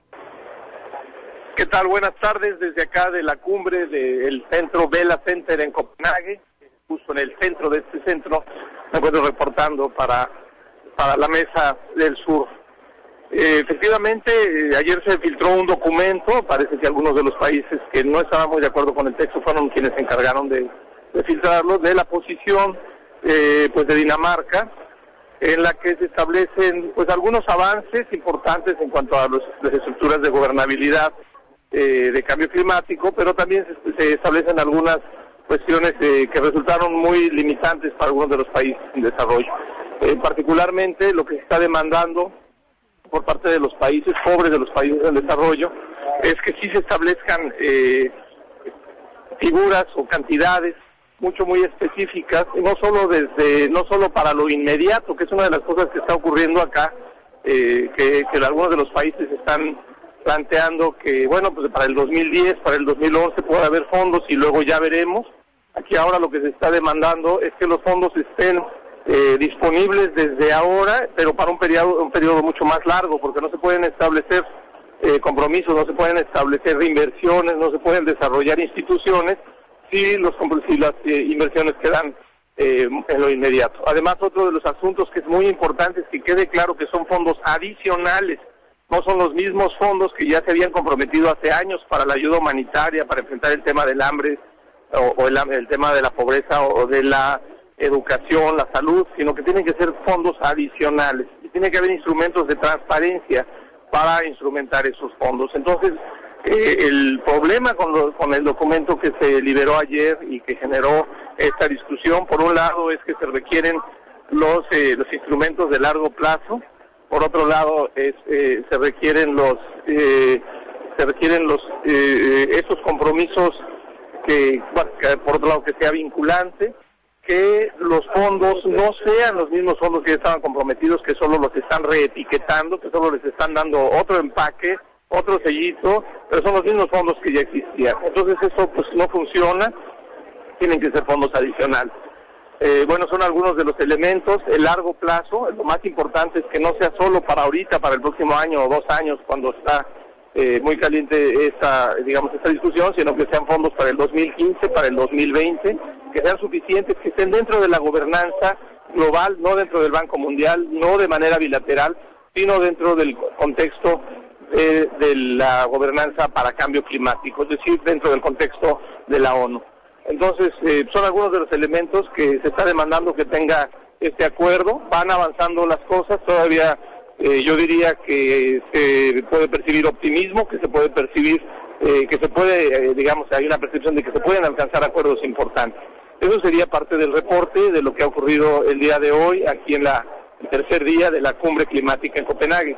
¿Qué tal? Buenas tardes desde acá de la cumbre del centro Vela Center en Copenhague. Justo en el centro de este centro me encuentro reportando para, para la Mesa del Sur. Eh, efectivamente, eh, ayer se filtró un documento, parece que algunos de los países que no estaban muy de acuerdo con el texto fueron quienes se encargaron de, de filtrarlo, de la posición eh, pues de Dinamarca, en la que se establecen pues algunos avances importantes en cuanto a los, las estructuras de gobernabilidad eh, de cambio climático, pero también se, se establecen algunas cuestiones eh, que resultaron muy limitantes para algunos de los países en desarrollo. Eh, particularmente lo que se está demandando por parte de los países pobres, de los países en desarrollo, es que sí se establezcan eh, figuras o cantidades mucho muy específicas, no solo desde, no solo para lo inmediato, que es una de las cosas que está ocurriendo acá, eh, que, que algunos de los países están planteando que, bueno, pues para el dos mil diez, para el dos mil once puede haber fondos y luego ya veremos. Aquí ahora lo que se está demandando es que los fondos estén eh, disponibles desde ahora, pero para un periodo, un periodo mucho más largo, porque no se pueden establecer eh, compromisos, no se pueden establecer inversiones, no se pueden desarrollar instituciones si, los, si las eh, inversiones quedan eh, en lo inmediato. Además, otro de los asuntos que es muy importante es que quede claro que son fondos adicionales, no son los mismos fondos que ya se habían comprometido hace años para la ayuda humanitaria, para enfrentar el tema del hambre o, o el, el tema de la pobreza o, o de la educación, la salud, sino que tienen que ser fondos adicionales y tiene que haber instrumentos de transparencia para instrumentar esos fondos. Entonces, Eh, el problema con, lo, con el documento que se liberó ayer y que generó esta discusión, por un lado, es que se requieren los eh, los instrumentos de largo plazo, por otro lado, es, eh, se requieren los eh, se requieren los eh, esos compromisos que, bueno, que, por otro lado, que sea vinculante, que los fondos no sean los mismos fondos que ya estaban comprometidos, que solo los están reetiquetando, que solo les están dando otro empaque, otro sellito, pero son los mismos fondos que ya existían. Entonces eso pues no funciona, tienen que ser fondos adicionales. Eh, bueno, son algunos de los elementos. El largo plazo, lo más importante es que no sea solo para ahorita, para el próximo año o dos años, cuando está eh, muy caliente esta, digamos, esta discusión, sino que sean fondos para el dos mil quince, para el dos mil veinte, que sean suficientes, que estén dentro de la gobernanza global, no dentro del Banco Mundial, no de manera bilateral, sino dentro del contexto eh, de la gobernanza para cambio climático, es decir, dentro del contexto de la ONU. Entonces, eh, son algunos de los elementos que se está demandando que tenga este acuerdo. Van avanzando las cosas, todavía eh, yo diría que se puede percibir optimismo, que se puede percibir, eh, que se puede, eh, digamos, hay una percepción de que se pueden alcanzar acuerdos importantes. Eso sería parte del reporte de lo que ha ocurrido el día de hoy, aquí en la el tercer día de la cumbre climática en Copenhague.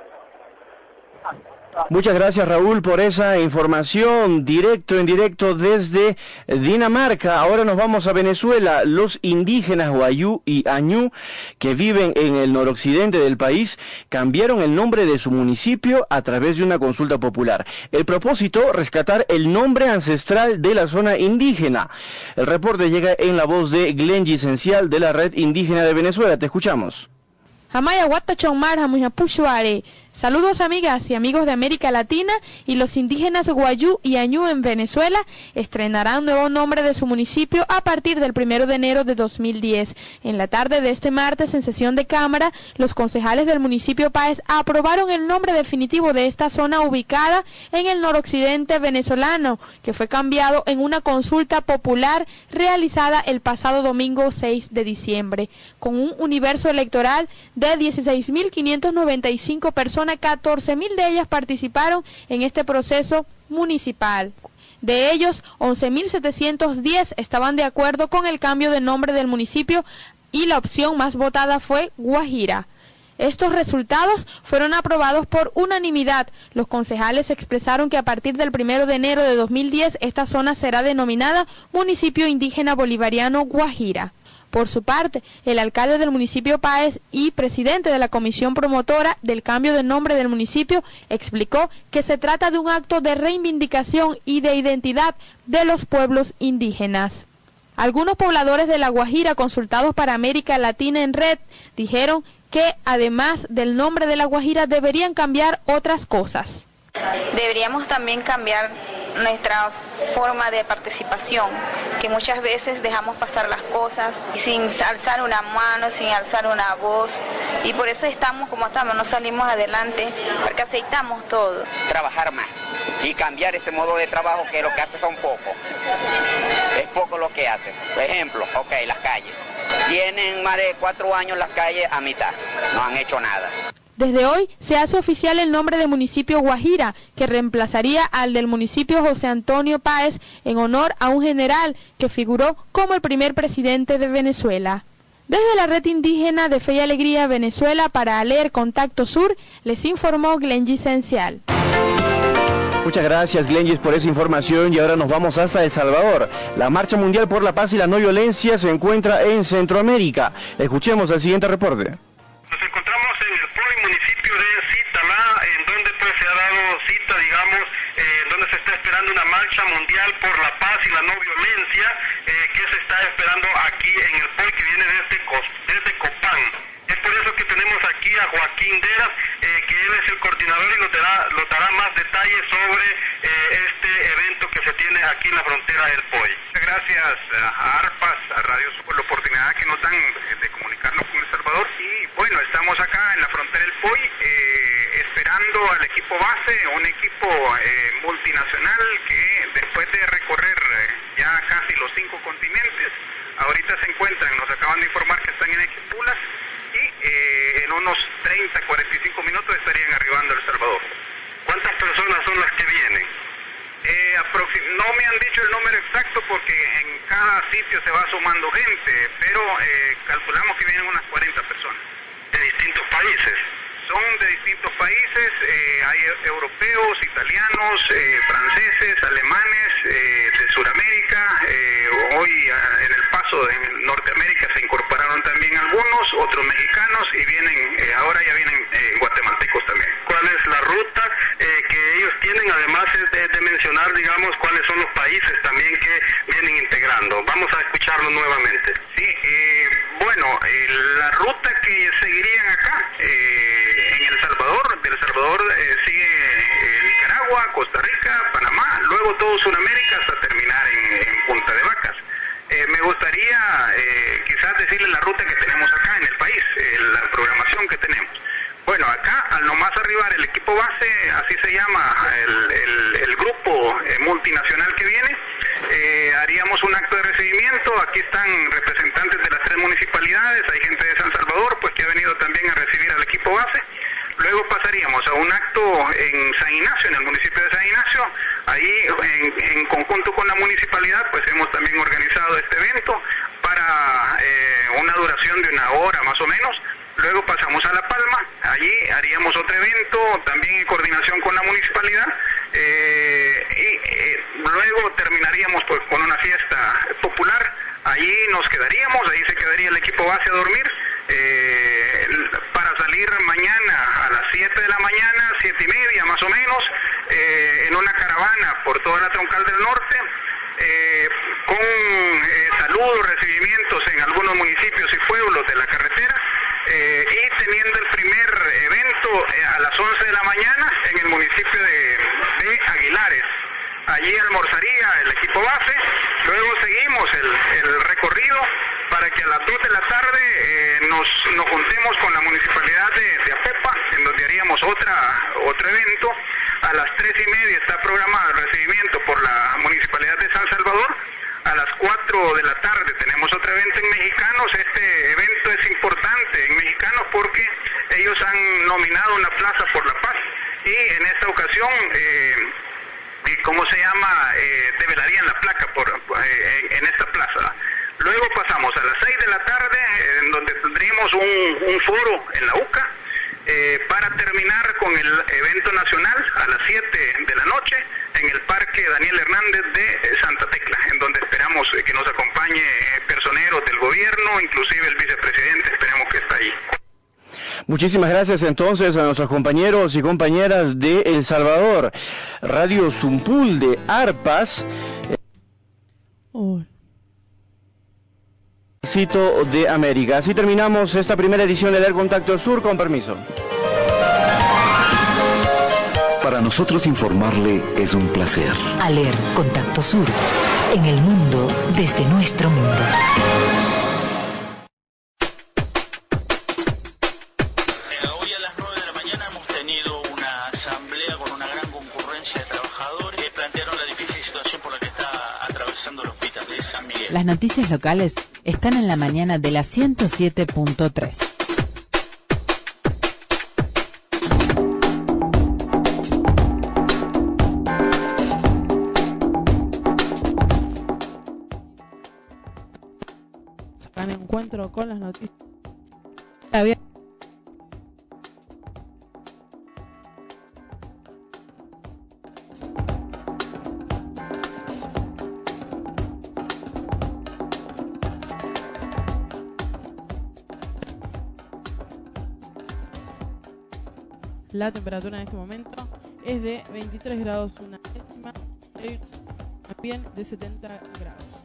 Muchas gracias, Raúl, por esa información directo en directo desde Dinamarca. Ahora nos vamos a Venezuela. Los indígenas Wayuu y Añú que viven en el noroccidente del país cambiaron el nombre de su municipio a través de una consulta popular. El propósito, rescatar el nombre ancestral de la zona indígena. El reporte llega en la voz de Glengy Esencial de la Red Indígena de Venezuela. Te escuchamos. Hamaya Wata Chongmar Hamuyapuchuare. Saludos amigas y amigos de América Latina, y los indígenas Wayuu y Añú en Venezuela estrenarán nuevo nombre de su municipio a partir del primero de enero de dos mil diez. En la tarde de este martes, en sesión de Cámara, los concejales del municipio Páez aprobaron el nombre definitivo de esta zona ubicada en el noroccidente venezolano, que fue cambiado en una consulta popular realizada el pasado domingo seis de diciembre. Con un universo electoral de dieciséis mil quinientas noventa y cinco personas, catorce mil de ellas participaron en este proceso municipal. De ellos, once mil setecientos diez estaban de acuerdo con el cambio de nombre del municipio y la opción más votada fue Guajira. Estos resultados fueron aprobados por unanimidad. Los concejales expresaron que a partir del primero de enero de dos mil diez esta zona será denominada Municipio Indígena Bolivariano Guajira. Por su parte, el alcalde del municipio Páez y presidente de la comisión promotora del cambio de nombre del municipio explicó que se trata de un acto de reivindicación y de identidad de los pueblos indígenas. Algunos pobladores de La Guajira consultados para América Latina en Red dijeron que además del nombre de La Guajira deberían cambiar otras cosas. Deberíamos también cambiar nuestra forma de participación, que muchas veces dejamos pasar las cosas sin alzar una mano, sin alzar una voz, y por eso estamos como estamos, no salimos adelante, porque aceitamos todo. Trabajar más y cambiar este modo de trabajo, que lo que hace son poco, es poco lo que hace. Por ejemplo, ok, las calles, tienen más de cuatro años las calles a mitad, no han hecho nada. Desde hoy se hace oficial el nombre de municipio Guajira, que reemplazaría al del municipio José Antonio Páez en honor a un general que figuró como el primer presidente de Venezuela. Desde la Red Indígena de Fe y Alegría Venezuela para leer Contacto Sur, les informó Glengy Esencial. Muchas gracias, Glengy, por esa información, y ahora nos vamos hasta El Salvador. La Marcha Mundial por la Paz y la No Violencia se encuentra en Centroamérica. Escuchemos el siguiente reporte. Nos encontramos en el municipio de Citalá, en donde pues se ha dado cita, digamos, eh, donde se está esperando una marcha mundial por la paz y la no violencia, eh, que se está esperando aquí en el P O Y, que viene desde, desde Copán. Es por eso que tenemos aquí a Joaquín Deras, eh, que él es el coordinador y nos dará, nos dará más detalles sobre eh, este evento que se tiene aquí en la frontera del P O Y. Gracias a ARPAS, a Radio Sur, por la oportunidad que nos dan de comunicarnos con El Salvador. Y bueno, estamos acá en la frontera del P O Y, eh, esperando al equipo base, un equipo eh, multinacional que después de recorrer eh, ya casi los cinco continentes, ahorita se encuentran, nos acaban de informar que están en Equipulas, y eh, en unos treinta, cuarenta y cinco minutos estarían arribando a El Salvador. ¿Cuántas personas son las que vienen? Eh, no me han dicho el número exacto porque en cada sitio se va sumando gente, pero eh, calculamos que vienen unas cuarenta personas de distintos países. Son de distintos países, eh, hay europeos, italianos, eh, franceses, alemanes, eh, de Sudamérica. Eh, hoy en el paso en Norteamérica se incorporaron también algunos, otros mexicanos, y vienen, eh, ahora ya vienen eh, guatemaltecos también. ¿Cuál es la ruta eh, que ellos tienen? Además de, de mencionar, digamos, cuáles son los países también que vienen integrando. Vamos a escucharlo nuevamente. Sí, eh, bueno, eh, la ruta que seguirían acá, eh, en El Salvador, de El Salvador eh, sigue eh, Nicaragua, Costa Rica, Panamá, luego todo Sudamérica hasta terminar en, en Punta de Vacas. Eh, me gustaría eh, quizás decirles la ruta que tenemos acá en el país, eh, la programación que tenemos. Bueno, bueno, acá al nomás arribar el equipo base, así se llama el, el, el grupo eh, multinacional que viene, eh, haríamos un acto de recibimiento. Aquí están representantes de las tres municipalidades, hay gente de San Salvador pues que ha venido también a recibir al equipo base. Luego pasaríamos a un acto en San Ignacio, en el municipio de San Ignacio. Ahí, en, en conjunto con la municipalidad, pues hemos también organizado este evento para eh, una duración de una hora más o menos. Luego pasamos a La Palma, allí haríamos otro evento, también en coordinación con la municipalidad. Eh, y eh, luego terminaríamos pues con una fiesta popular. Allí nos quedaríamos, ahí se quedaría el equipo base a dormir. Eh, para salir mañana a las siete de la mañana, siete y media más o menos, eh, en una caravana por toda la Troncal del Norte, eh, con eh, saludos, recibimientos en algunos municipios y pueblos de la carretera, eh, y teniendo el primer evento eh, a las once de la mañana en el municipio de, de Aguilares. Allí almorzaría el equipo base, luego seguimos el, el recorrido para que a las dos de la tarde eh, nos, nos juntemos con la municipalidad de, de Apopa, en donde haríamos otra otro evento. A las tres y media está programado el recibimiento por la municipalidad de San Salvador. A las cuatro de la tarde tenemos otro evento en Mexicanos. Este evento es importante en Mexicanos porque ellos han nominado una plaza por la paz y en esta ocasión... Eh, ¿cómo se llama? Eh, develarían la placa por, eh, en, en esta plaza. Luego pasamos a las seis de la tarde, eh, en donde tendríamos un, un foro en la U C A, eh, para terminar con el evento nacional a las siete de la noche en el Parque Daniel Hernández de eh, Santa Tecla, en donde esperamos eh, que nos acompañe eh, personeros del gobierno, inclusive el vicepresidente, esperemos que está ahí. Muchísimas gracias entonces a nuestros compañeros y compañeras de El Salvador. Radio Zumpul de Arpas. Oh. Cito de América. Así terminamos esta primera edición de Leer Contacto Sur, con permiso. Para nosotros informarle es un placer. A Leer Contacto Sur, en el mundo desde nuestro mundo. Las noticias locales están en la mañana de la ciento siete punto tres. Acá en encuentro con las noticias. La temperatura en este momento es de veintitrés grados una décima, también de setenta grados.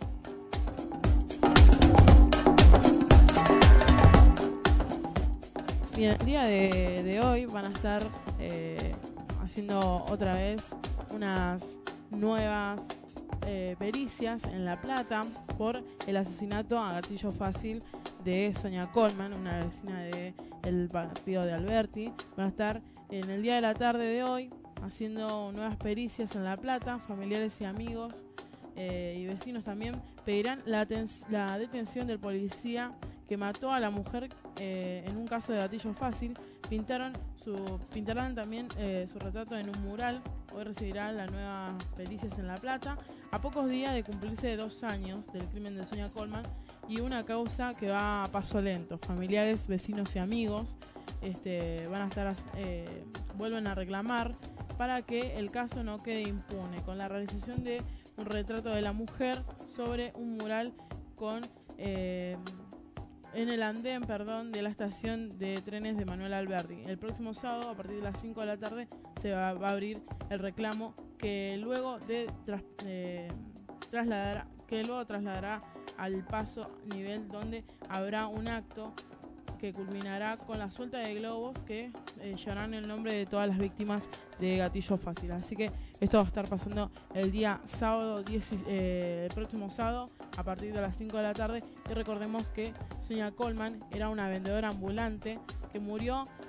Bien, el día de, de hoy van a estar eh, haciendo otra vez unas nuevas eh, pericias en La Plata por el asesinato a gatillo fácil de Sonia Colman, una vecina del partido de Alberti. Van a estar en el día de la tarde de hoy haciendo nuevas pericias en La Plata. Familiares y amigos eh, y vecinos también pedirán la, la detención del policía que mató a la mujer eh, en un caso de gatillo fácil. Pintaron su, pintarán también eh, su retrato en un mural. Hoy recibirán las nuevas pericias en La Plata, a pocos días de cumplirse dos años del crimen de Sonia Colman, y una causa que va a paso lento. Familiares, vecinos y amigos este, van a estar eh, vuelven a reclamar para que el caso no quede impune, con la realización de un retrato de la mujer sobre un mural con eh, en el andén, perdón, de la estación de trenes de Manuel Alberti. El próximo sábado, a partir de las cinco de la tarde, se va, va a abrir el reclamo que luego de tras, eh, trasladará, que luego trasladará al paso nivel, donde habrá un acto que culminará con la suelta de globos que eh, llevarán el nombre de todas las víctimas de gatillo fácil. Así que esto va a estar pasando el día sábado, diez, eh, el próximo sábado, a partir de las cinco de la tarde. Y recordemos que Sonia Colman era una vendedora ambulante que murió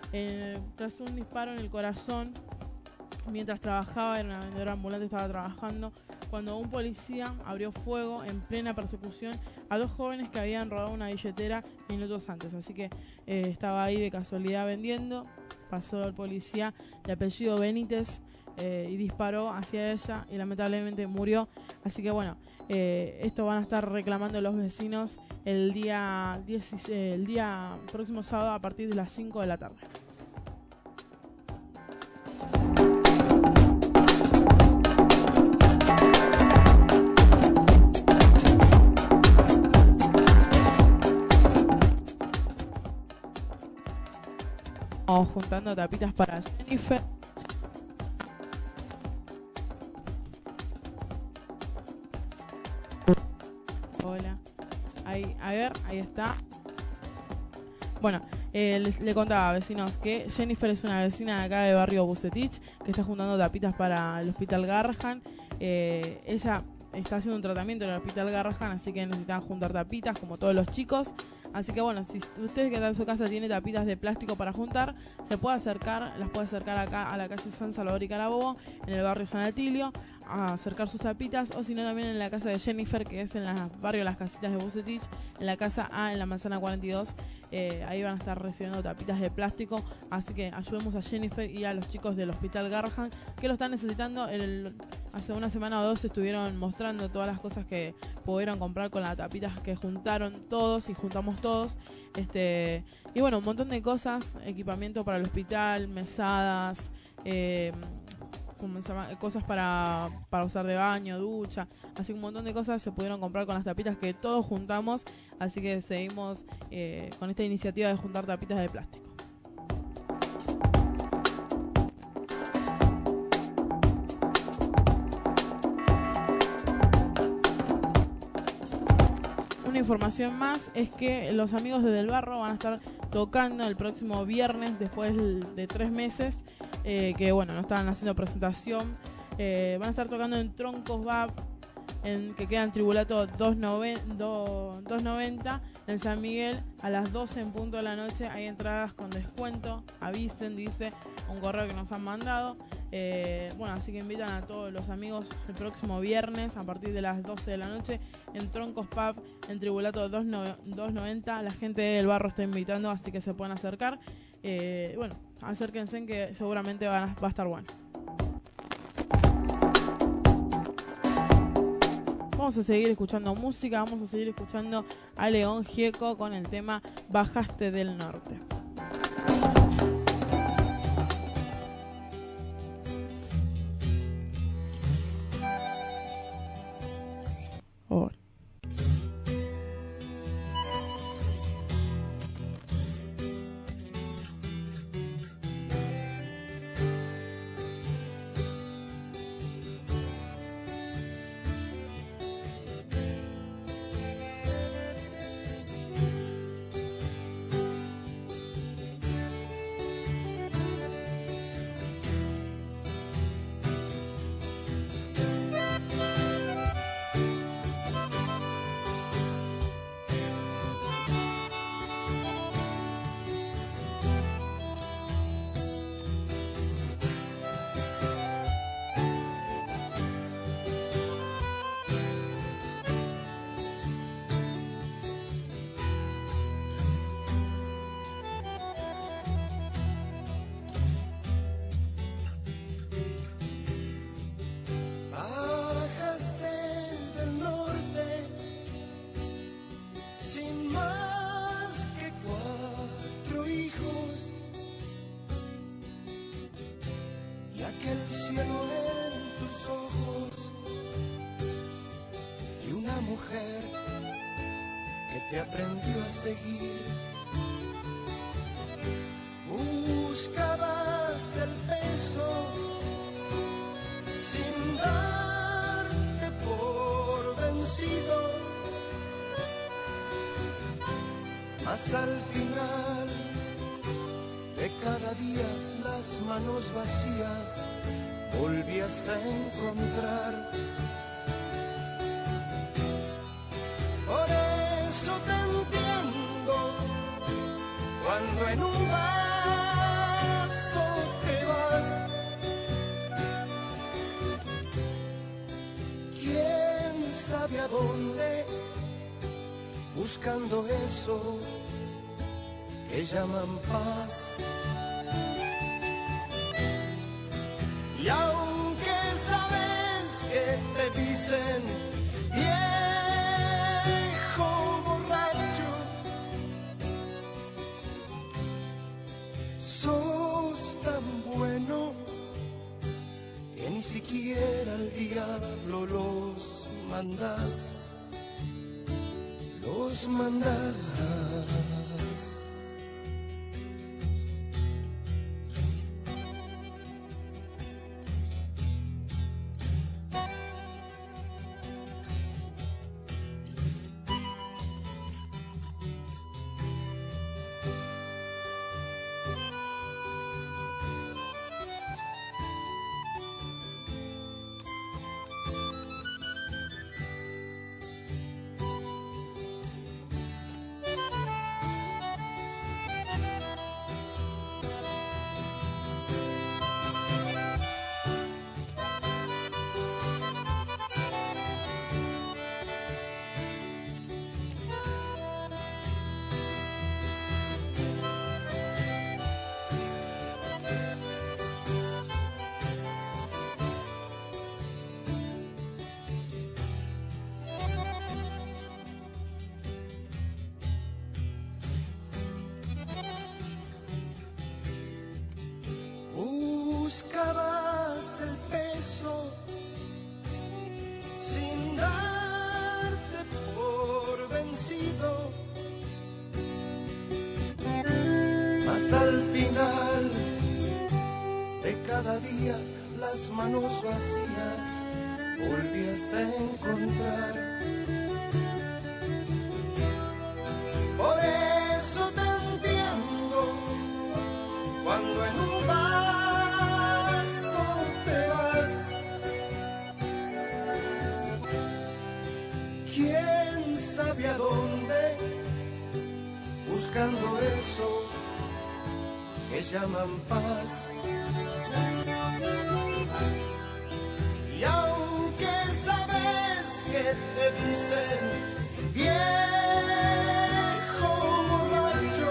eh, tras un disparo en el corazón mientras trabajaba, era una vendedora ambulante, estaba trabajando, cuando un policía abrió fuego en plena persecución a dos jóvenes que habían robado una billetera minutos antes. Así que eh, estaba ahí de casualidad vendiendo, pasó el policía de apellido Benítez eh, y disparó hacia ella y lamentablemente murió. Así que bueno, eh, esto van a estar reclamando los vecinos el día, diez, eh, el día próximo sábado a partir de las cinco de la tarde. Estamos juntando tapitas para Jennifer. Hola. Ahí, a ver, ahí está. Bueno, eh, les, le contaba, vecinos, que Jennifer es una vecina de acá de barrio Bucetich que está juntando tapitas para el Hospital Garrahan. Eh, ella está haciendo un tratamiento en el Hospital Garrahan, así que necesitan juntar tapitas como todos los chicos. Así que bueno, si ustedes que están en su casa tiene tapitas de plástico para juntar, se puede acercar, las puede acercar acá a la calle San Salvador y Carabobo, en el barrio San Atilio, a acercar sus tapitas, o si no también en la casa de Jennifer, que es en el barrio Las Casitas de Bucetich, en la casa A, en la manzana cuarenta y dos. Eh, ahí van a estar recibiendo tapitas de plástico, así que ayudemos a Jennifer y a los chicos del Hospital Garrahan que lo están necesitando. El, hace una semana o dos estuvieron mostrando todas las cosas que pudieron comprar con las tapitas que juntaron todos y juntamos todos. Este, y bueno, un montón de cosas, equipamiento para el hospital, mesadas, eh, ¿cómo se llama? Cosas para, para usar de baño, ducha, así que un montón de cosas se pudieron comprar con las tapitas que todos juntamos, así que seguimos eh, con esta iniciativa de juntar tapitas de plástico. Una información más es que los amigos de Del Barro van a estar tocando el próximo viernes después de tres meses eh, que bueno, no estaban haciendo presentación. Eh, van a estar tocando en Troncos Bab, en, que queda en Tribulato doscientos noventa en San Miguel, a las doce en punto de la noche. Hay entradas con descuento, avisen, dice un correo que nos han mandado. Eh, bueno, así que invitan a todos los amigos el próximo viernes a partir de las doce de la noche en Troncos Pub, en Tribulato doscientos noventa. La gente del barro está invitando, así que se pueden acercar. Eh, bueno, acérquense, que seguramente van a, va a estar bueno. Vamos a seguir escuchando música, vamos a seguir escuchando a León Gieco con el tema Bajaste del Norte. Oh. Te aprendió a seguir. Buscabas el beso sin darte por vencido, mas al final de cada día las manos vacías volvías a encontrar. Por eso te entiendo cuando en un bar buscando eso que llaman paz. Y aunque sabes que te dicen viejo borracho, sos tan bueno que ni siquiera al diablo los mandas, los mandas. Buscabas el peso sin darte por vencido, mas al final de cada día las manos vacías volvías a encontrar. Por eso te entiendo cuando en un vaso te vas. ¿Quién sabe a dónde? Buscando eso que llaman paz. Y aunque sabes que te dicen viejo borracho,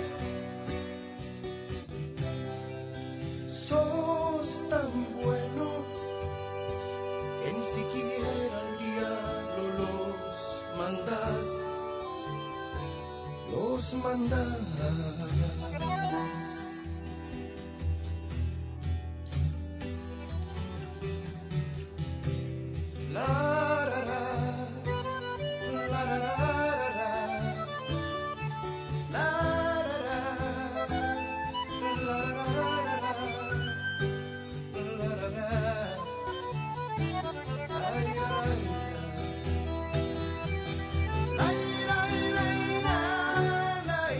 sos tan bueno que ni siquiera al diablo los mandas, los mandas. La ra ra, la ra ra ra, la ra ra, la ra ra, la ra ra, ay ay, ay ay ay ay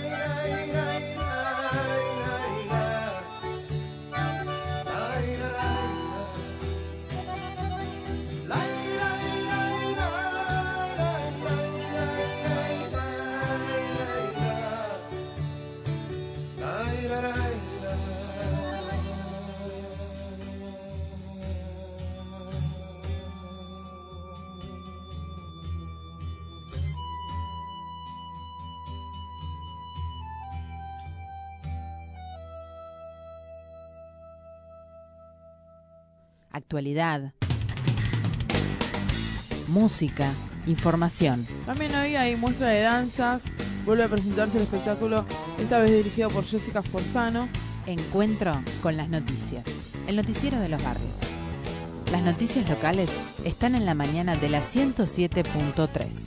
Actualidad, música, información. También hoy hay muestra de danzas. Vuelve a presentarse el espectáculo, esta vez dirigido por Jessica Forzano. Encuentro con las noticias, el noticiero de los barrios. Las noticias locales están en la mañana de la ciento siete punto tres.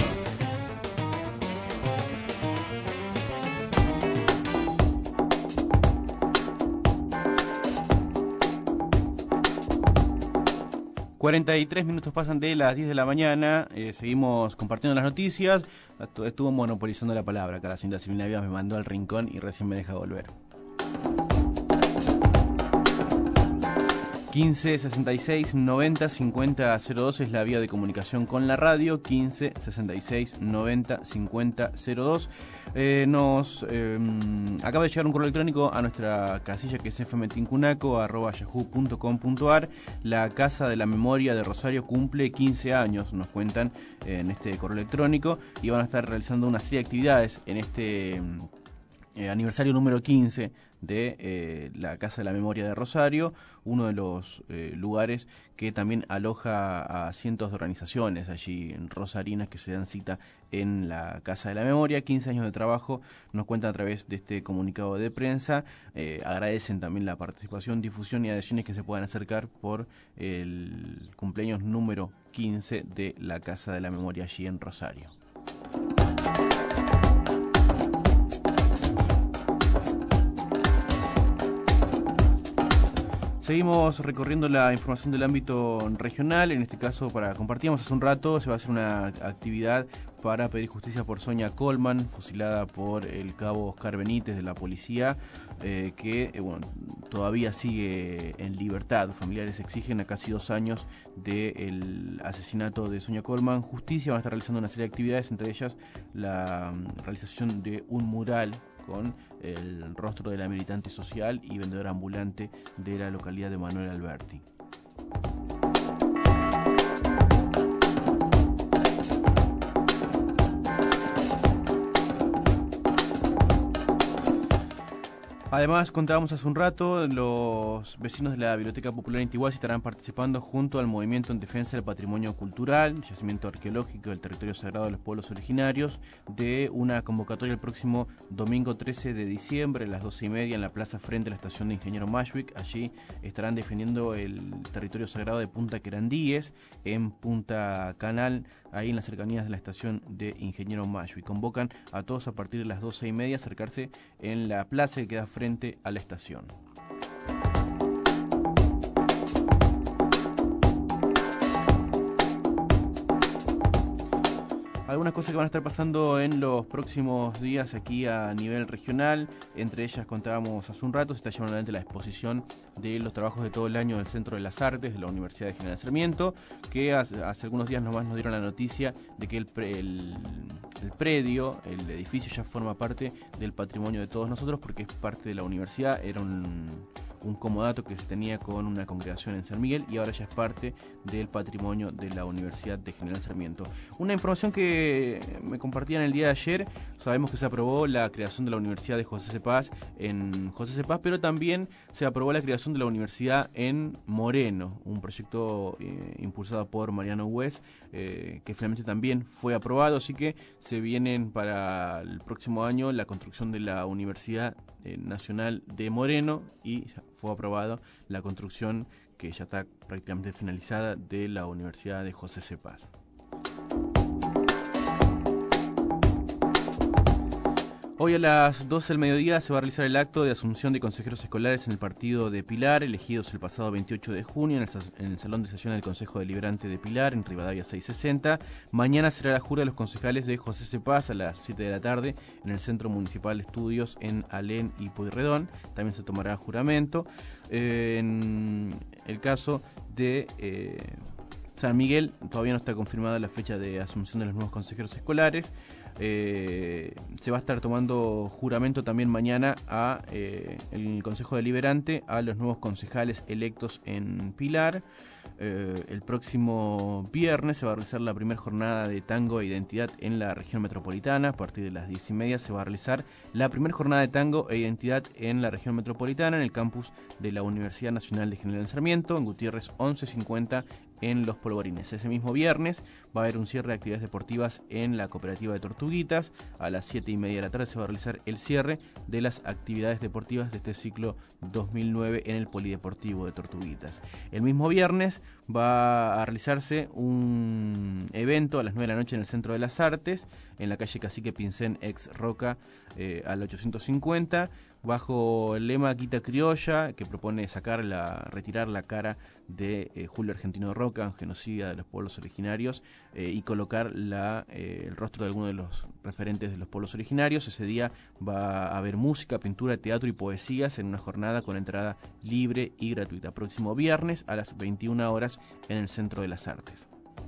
cuarenta y tres minutos pasan de las diez de la mañana, eh, seguimos compartiendo las noticias. Estuvo monopolizando la palabra acá la señora Silvina Vivas, me mandó al rincón y recién me deja volver. quince sesenta y seis noventa cincuenta cero dos es la vía de comunicación con la radio, quince sesenta y seis noventa cincuenta cero dos. Eh, nos eh, acaba de llegar un correo electrónico a nuestra casilla que es fmtincunaco arroba yahoo punto com punto ar. La Casa de la Memoria de Rosario cumple quince años, nos cuentan eh, en este correo electrónico, y van a estar realizando una serie de actividades en este Eh, aniversario número quince de eh, la Casa de la Memoria de Rosario, uno de los eh, lugares que también aloja a cientos de organizaciones allí en rosarinas que se dan cita en la Casa de la Memoria. quince años de trabajo, nos cuentan a través de este comunicado de prensa. Eh, agradecen también la participación, difusión y adhesiones que se puedan acercar por el cumpleaños número quince de la Casa de la Memoria allí en Rosario. Seguimos recorriendo la información del ámbito regional. En este caso, para compartíamos hace un rato, se va a hacer una actividad para pedir justicia por Sonia Coleman, fusilada por el cabo Oscar Benítez de la policía, eh, que eh, bueno, todavía sigue en libertad. Familiares exigen a casi dos años del asesinato de Sonia Coleman justicia. Van a estar realizando una serie de actividades, entre ellas la um, realización de un mural con el rostro de la militante social y vendedora ambulante de la localidad de Manuel Alberti. Además, contábamos hace un rato, los vecinos de la Biblioteca Popular Intihuasi estarán participando junto al Movimiento en Defensa del Patrimonio Cultural, Yacimiento Arqueológico del Territorio Sagrado de los Pueblos Originarios, de una convocatoria el próximo domingo trece de diciembre a las doce y media en la plaza frente a la estación de Ingeniero Mashwick. Allí estarán defendiendo el territorio sagrado de Punta Querandíes, en Punta Canal, ahí en las cercanías de la estación de Ingeniero Mashwick. Convocan a todos a partir de las doce y media a acercarse en la plaza que queda frente a la estación. Algunas cosas que van a estar pasando en los próximos días aquí a nivel regional, entre ellas contábamos hace un rato, se está llevando adelante la exposición de los trabajos de todo el año del Centro de las Artes de la Universidad de General Sarmiento, que hace, hace algunos días nomás nos dieron la noticia de que el, pre, el, el predio, el edificio ya forma parte del patrimonio de todos nosotros porque es parte de la universidad. Era un... un comodato que se tenía con una congregación en San Miguel y ahora ya es parte del patrimonio de la Universidad de General Sarmiento. Una información que me compartían el día de ayer, sabemos que se aprobó la creación de la Universidad de José Cepaz en José Cepaz, pero también se aprobó la creación de la universidad en Moreno, un proyecto eh, impulsado por Mariano Hues, eh, que finalmente también fue aprobado, así que se vienen para el próximo año la construcción de la Universidad eh, Nacional de Moreno y fue aprobado la construcción, que ya está prácticamente finalizada, de la Universidad de José Cepaz. Hoy a las doce del mediodía se va a realizar el acto de asunción de consejeros escolares en el partido de Pilar, elegidos el pasado veintiocho de junio en el, en el Salón de Sesiones del Consejo Deliberante de Pilar, en Rivadavia seiscientos sesenta. Mañana será la jura de los concejales de José Cepaz a las siete de la tarde en el Centro Municipal de Estudios en Alén y Pueyrredón. También se tomará juramento. Eh, en el caso de... Eh, San Miguel todavía no está confirmada la fecha de asunción de los nuevos consejeros escolares. Eh, se va a estar tomando juramento también mañana a eh, el Consejo Deliberante a los nuevos concejales electos en Pilar. Eh, el próximo viernes se va a realizar la primera jornada de tango e identidad en la región metropolitana. A partir de las diez y media se va a realizar la primera jornada de tango e identidad en la región metropolitana en el campus de la Universidad Nacional de General Sarmiento, en Gutiérrez once cincuenta, en Los Polvorines. Ese mismo viernes va a haber un cierre de actividades deportivas en la cooperativa de Tortuguitas. A las siete y media de la tarde se va a realizar el cierre de las actividades deportivas de este ciclo dos mil nueve en el Polideportivo de Tortuguitas. El mismo viernes va a realizarse un evento a las nueve de la noche en el Centro de las Artes, en la calle Cacique Pincén, ex Roca, eh, al ochocientos cincuenta, bajo el lema Quita Criolla, que propone sacar la, retirar la cara de eh, Julio Argentino Roca, un genocida de los pueblos originarios, eh, y colocar la, eh, el rostro de alguno de los referentes de los pueblos originarios. Ese día va a haber música, pintura, teatro y poesías en una jornada con entrada libre y gratuita. Próximo viernes a las veintiuna horas en el Centro de las Artes.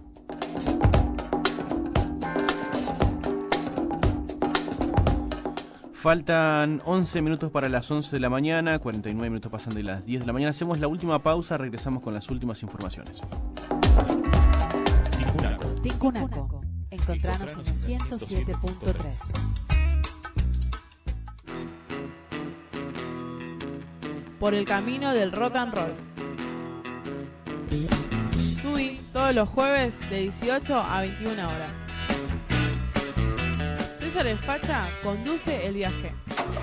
Faltan once minutos para las once de la mañana, cuarenta y nueve minutos pasan de las diez de la mañana. Hacemos la última pausa, regresamos con las últimas informaciones. Tincunaco. Tincunaco. Encontranos en el ciento siete punto tres. Por el camino del rock and roll. Tui, todos los jueves de dieciocho a veintiuna horas. César El Facha conduce el viaje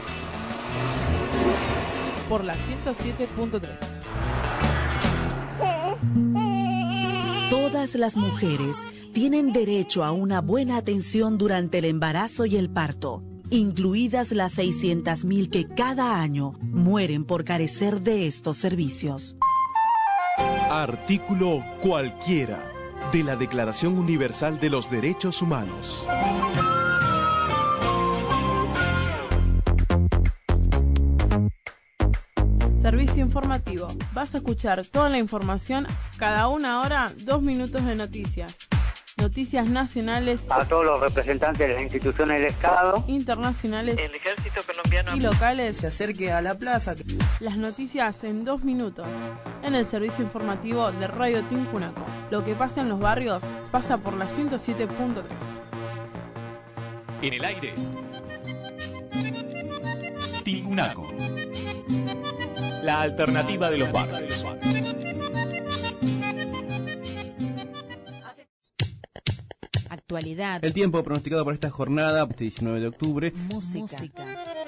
por la ciento siete punto tres. Todas las mujeres tienen derecho a una buena atención durante el embarazo y el parto, incluidas las seiscientas mil que cada año mueren por carecer de estos servicios. Artículo cualquiera de la Declaración Universal de los Derechos Humanos. Servicio informativo. Vas a escuchar toda la información, cada una hora, dos minutos de noticias. Noticias nacionales. A todos los representantes de las instituciones del Estado. Internacionales. El ejército colombiano. Y locales. Se acerque a la plaza. Las noticias en dos minutos. En el servicio informativo de Radio Tincunaco. Lo que pasa en los barrios pasa por la ciento siete punto tres. En el aire. Tincunaco. La alternativa de los barrios. Actualidad. El tiempo pronosticado para esta jornada, este diecinueve de octubre. Música. Música.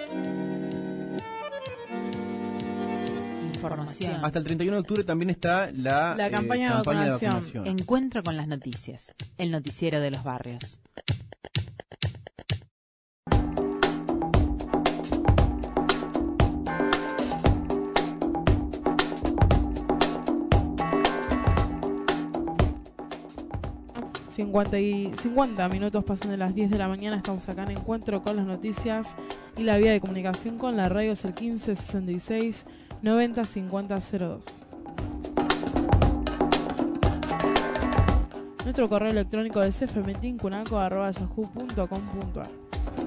Información. Hasta el treinta y uno de octubre también está la, la campaña, eh, de, campaña de vacunación. Encuentro con las noticias. El noticiero de los barrios. cincuenta, y cincuenta minutos pasan de las diez de la mañana. Estamos acá en Encuentro con las noticias y la vía de comunicación con la radio es el quince sesenta y seis noventa cincuenta cero dos. Nuestro correo electrónico es f m tincunaco arroba yahoo punto com punto a r.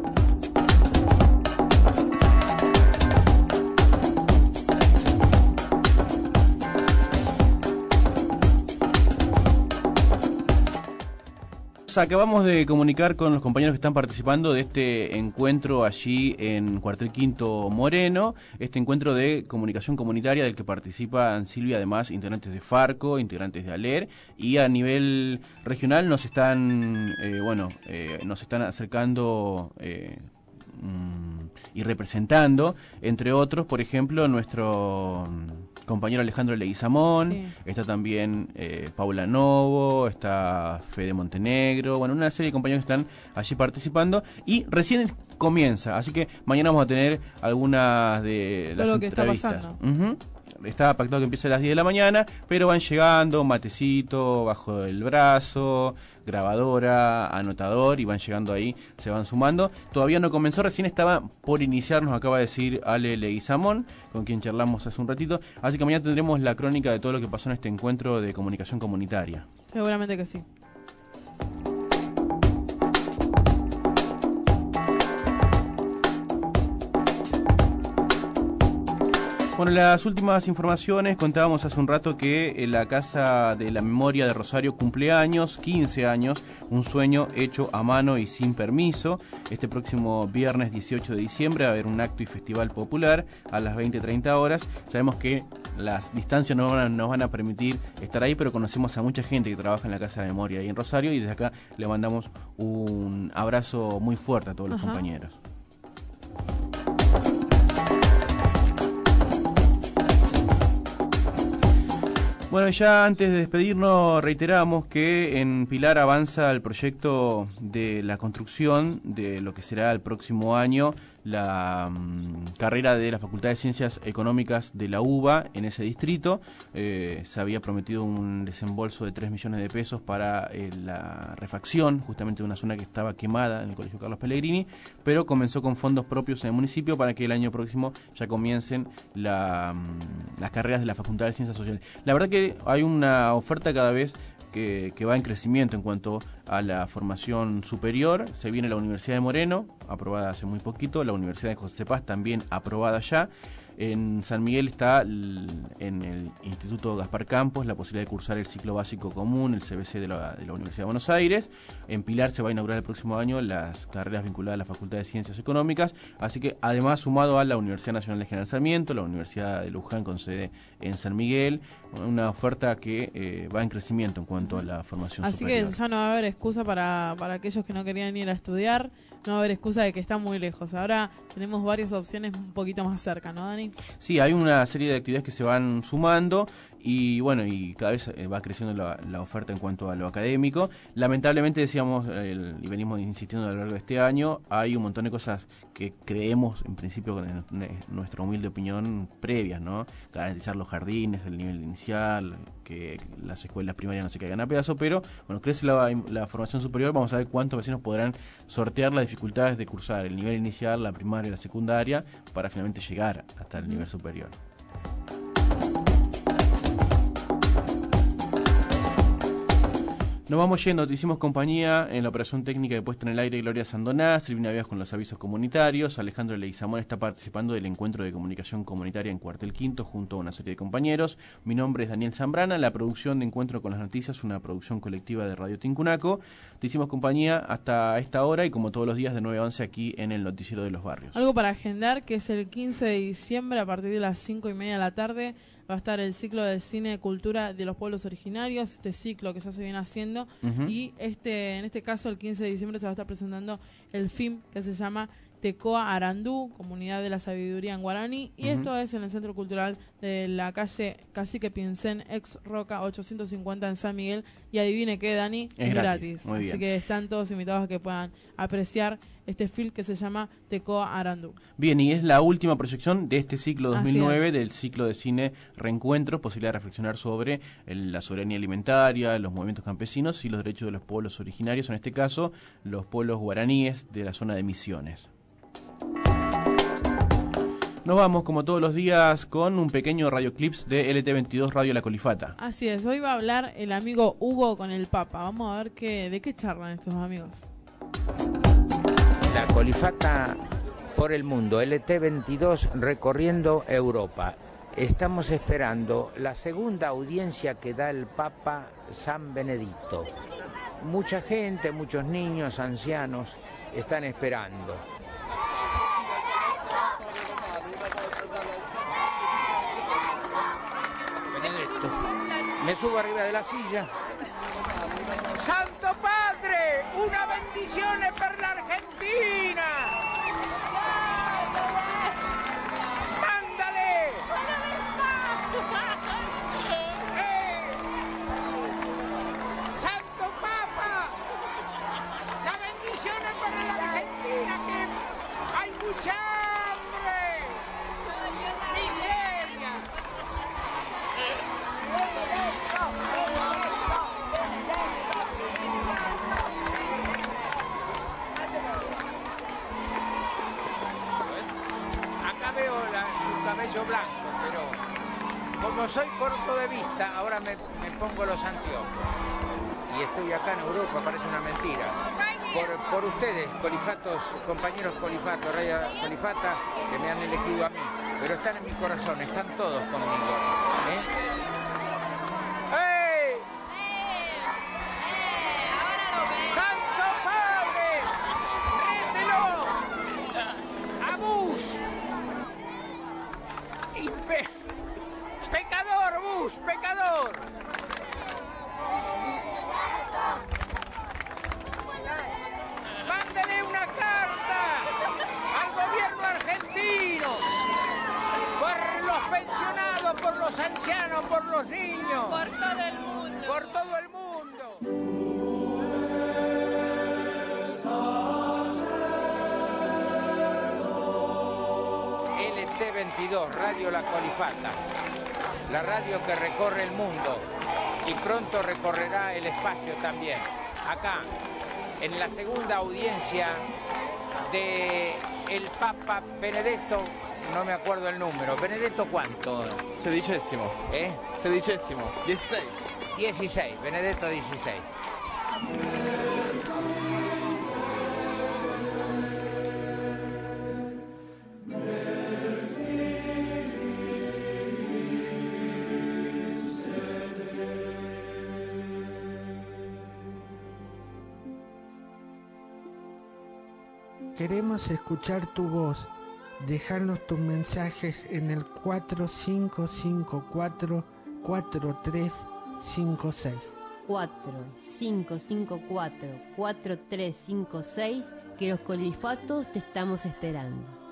Acabamos de comunicar con los compañeros que están participando de este encuentro allí en Cuartel Quinto Moreno, este encuentro de comunicación comunitaria del que participan Silvia, además integrantes de Farco, integrantes de ALER, y a nivel regional nos están, eh, bueno, eh, nos están acercando eh, mm, y representando, entre otros, por ejemplo, nuestro compañero Alejandro Leguizamón, sí. Está también eh, Paula Novo, está Fede Montenegro, bueno, una serie de compañeros que están allí participando y recién comienza, así que mañana vamos a tener algunas de las Todo lo entrevistas. Que está pasando. Uh-huh. Está pactado que empiece a las diez de la mañana, pero van llegando, matecito bajo el brazo, grabadora, anotador, y van llegando ahí, se van sumando. Todavía no comenzó, recién estaba por iniciar, nos acaba de decir Ale Leguizamón, con quien charlamos hace un ratito. Así que mañana tendremos la crónica de todo lo que pasó en este encuentro de comunicación comunitaria. Seguramente que sí. Bueno, las últimas informaciones, contábamos hace un rato que la Casa de la Memoria de Rosario cumple años, quince años, un sueño hecho a mano y sin permiso. Este próximo viernes dieciocho de diciembre va a haber un acto y festival popular a las veinte treinta horas. Sabemos que las distancias no van a, nos van a permitir estar ahí, pero conocemos a mucha gente que trabaja en la Casa de la Memoria ahí en Rosario y desde acá le mandamos un abrazo muy fuerte a todos los Ajá. compañeros. Bueno, ya antes de despedirnos reiteramos que en Pilar avanza el proyecto de la construcción de lo que será el próximo año la um, carrera de la Facultad de Ciencias Económicas de la U B A en ese distrito. Eh, se había prometido un desembolso de tres millones de pesos para eh, la refacción justamente de una zona que estaba quemada en el Colegio Carlos Pellegrini, pero comenzó con fondos propios en el municipio para que el año próximo ya comiencen la, um, las carreras de la Facultad de Ciencias Sociales. La verdad que hay una oferta cada vez Que, que va en crecimiento en cuanto a la formación superior. Se viene la Universidad de Moreno, aprobada hace muy poquito, la Universidad de José Paz también aprobada ya. En San Miguel está el, en el Instituto Gaspar Campos la posibilidad de cursar el ciclo básico común, el C B C de la, de la Universidad de Buenos Aires. En Pilar se va a inaugurar el próximo año las carreras vinculadas a la Facultad de Ciencias Económicas, así que además sumado a la Universidad Nacional de General Sarmiento, la Universidad de Luján con sede en San Miguel, una oferta que eh, va en crecimiento en cuanto a la formación así superior. Así que ya no va a haber excusa para, para aquellos que no querían ir a estudiar, no va a haber excusa de que están muy lejos. Ahora tenemos varias opciones un poquito más cerca, ¿no, Dani? Sí, hay una serie de actividades que se van sumando y bueno, y cada vez va creciendo la, la oferta en cuanto a lo académico. Lamentablemente, decíamos, el, y venimos insistiendo a lo largo de este año, hay un montón de cosas que creemos, en principio, con el, nuestra humilde opinión, previas, ¿no? Garantizar los jardines, el nivel inicial, que las escuelas primarias no se caigan a pedazos, pero bueno, crece la, la formación superior, vamos a ver cuántos vecinos podrán sortear las dificultades de cursar el nivel inicial, la primaria y la secundaria, para finalmente llegar hasta el nivel superior. Nos vamos yendo, te hicimos compañía en la operación técnica de puesta en el aire Gloria Sandoná, Silvina Vías con los avisos comunitarios, Alejandro Leguizamón está participando del encuentro de comunicación comunitaria en Cuartel Quinto junto a una serie de compañeros. Mi nombre es Daniel Zambrana, la producción de Encuentro con las Noticias, una producción colectiva de Radio Tincunaco. Te hicimos compañía hasta esta hora y como todos los días de nueve a once aquí en el Noticiero de los Barrios. Algo para agendar, que es el quince de diciembre a partir de las cinco y media de la tarde. Va a estar el ciclo de cine de cultura de los pueblos originarios, este ciclo que ya se viene haciendo, uh-huh. y este en este caso el quince de diciembre se va a estar presentando el film que se llama Tecoa Arandú, Comunidad de la Sabiduría en Guaraní, y uh-huh. esto es en el Centro Cultural de la calle Cacique Pincén, ex Roca ochocientos cincuenta en San Miguel, y adivine qué, Dani, es, es gratis, gratis. Así bien. Que están todos invitados a que puedan apreciar este film que se llama Tecoa Arandú. Bien, y es la última proyección de este ciclo dos mil nueve, del ciclo de cine Reencuentro, posibilidad de reflexionar sobre el, la soberanía alimentaria, los movimientos campesinos y los derechos de los pueblos originarios, en este caso los pueblos guaraníes de la zona de Misiones. Nos vamos, como todos los días, con un pequeño radioclips de L T veintidós Radio La Colifata. Así es, hoy va a hablar el amigo Hugo con el Papa. Vamos a ver qué, de qué charlan estos amigos. La Colifata por el mundo, L T veintidós recorriendo Europa. Estamos esperando la segunda audiencia que da el Papa San Benedicto. Mucha gente, muchos niños, ancianos están esperando. Benedetto, me subo arriba de la silla. Santo Padre, una bendición per la Argentina. Mándale. Eh. Santo Papa, la bendición para la Argentina, que hay mucha hambre, miseria. Acá veo la, su cabello blanco, pero como soy corto de vista, ahora me, me pongo los anteojos. Y estoy acá en Europa, parece una mentira. Por, por ustedes, colifatos, compañeros colifatos, Raya Colifata, que me han elegido a mí. Pero están en mi corazón, están todos conmigo. ¿Eh? ¡Hey! ¡Santo Padre! ¡Rételo! ¡A Bush! Y pe ¡Pecador, Bush! ¡Pecador! ¡Mándele una carta al gobierno argentino! Por los pensionados, por los ancianos, por los niños. Por todo el mundo. Por todo el mundo. veintidós, Radio La Colifata, la radio que recorre el mundo y pronto recorrerá el espacio también. Acá, en la segunda audiencia de el Papa Benedetto, no me acuerdo el número. ¿Benedetto cuánto? Sedicesimo. ¿Eh? Sedicesimo. dieciséis. dieciséis, Benedetto dieciséis. Queremos escuchar tu voz. Déjanos tus mensajes en el cuatro cinco cinco cuatro, cuatro tres cinco seis. cuatro cinco cinco cuatro, cuatro tres cinco seis, que los colifatos te estamos esperando.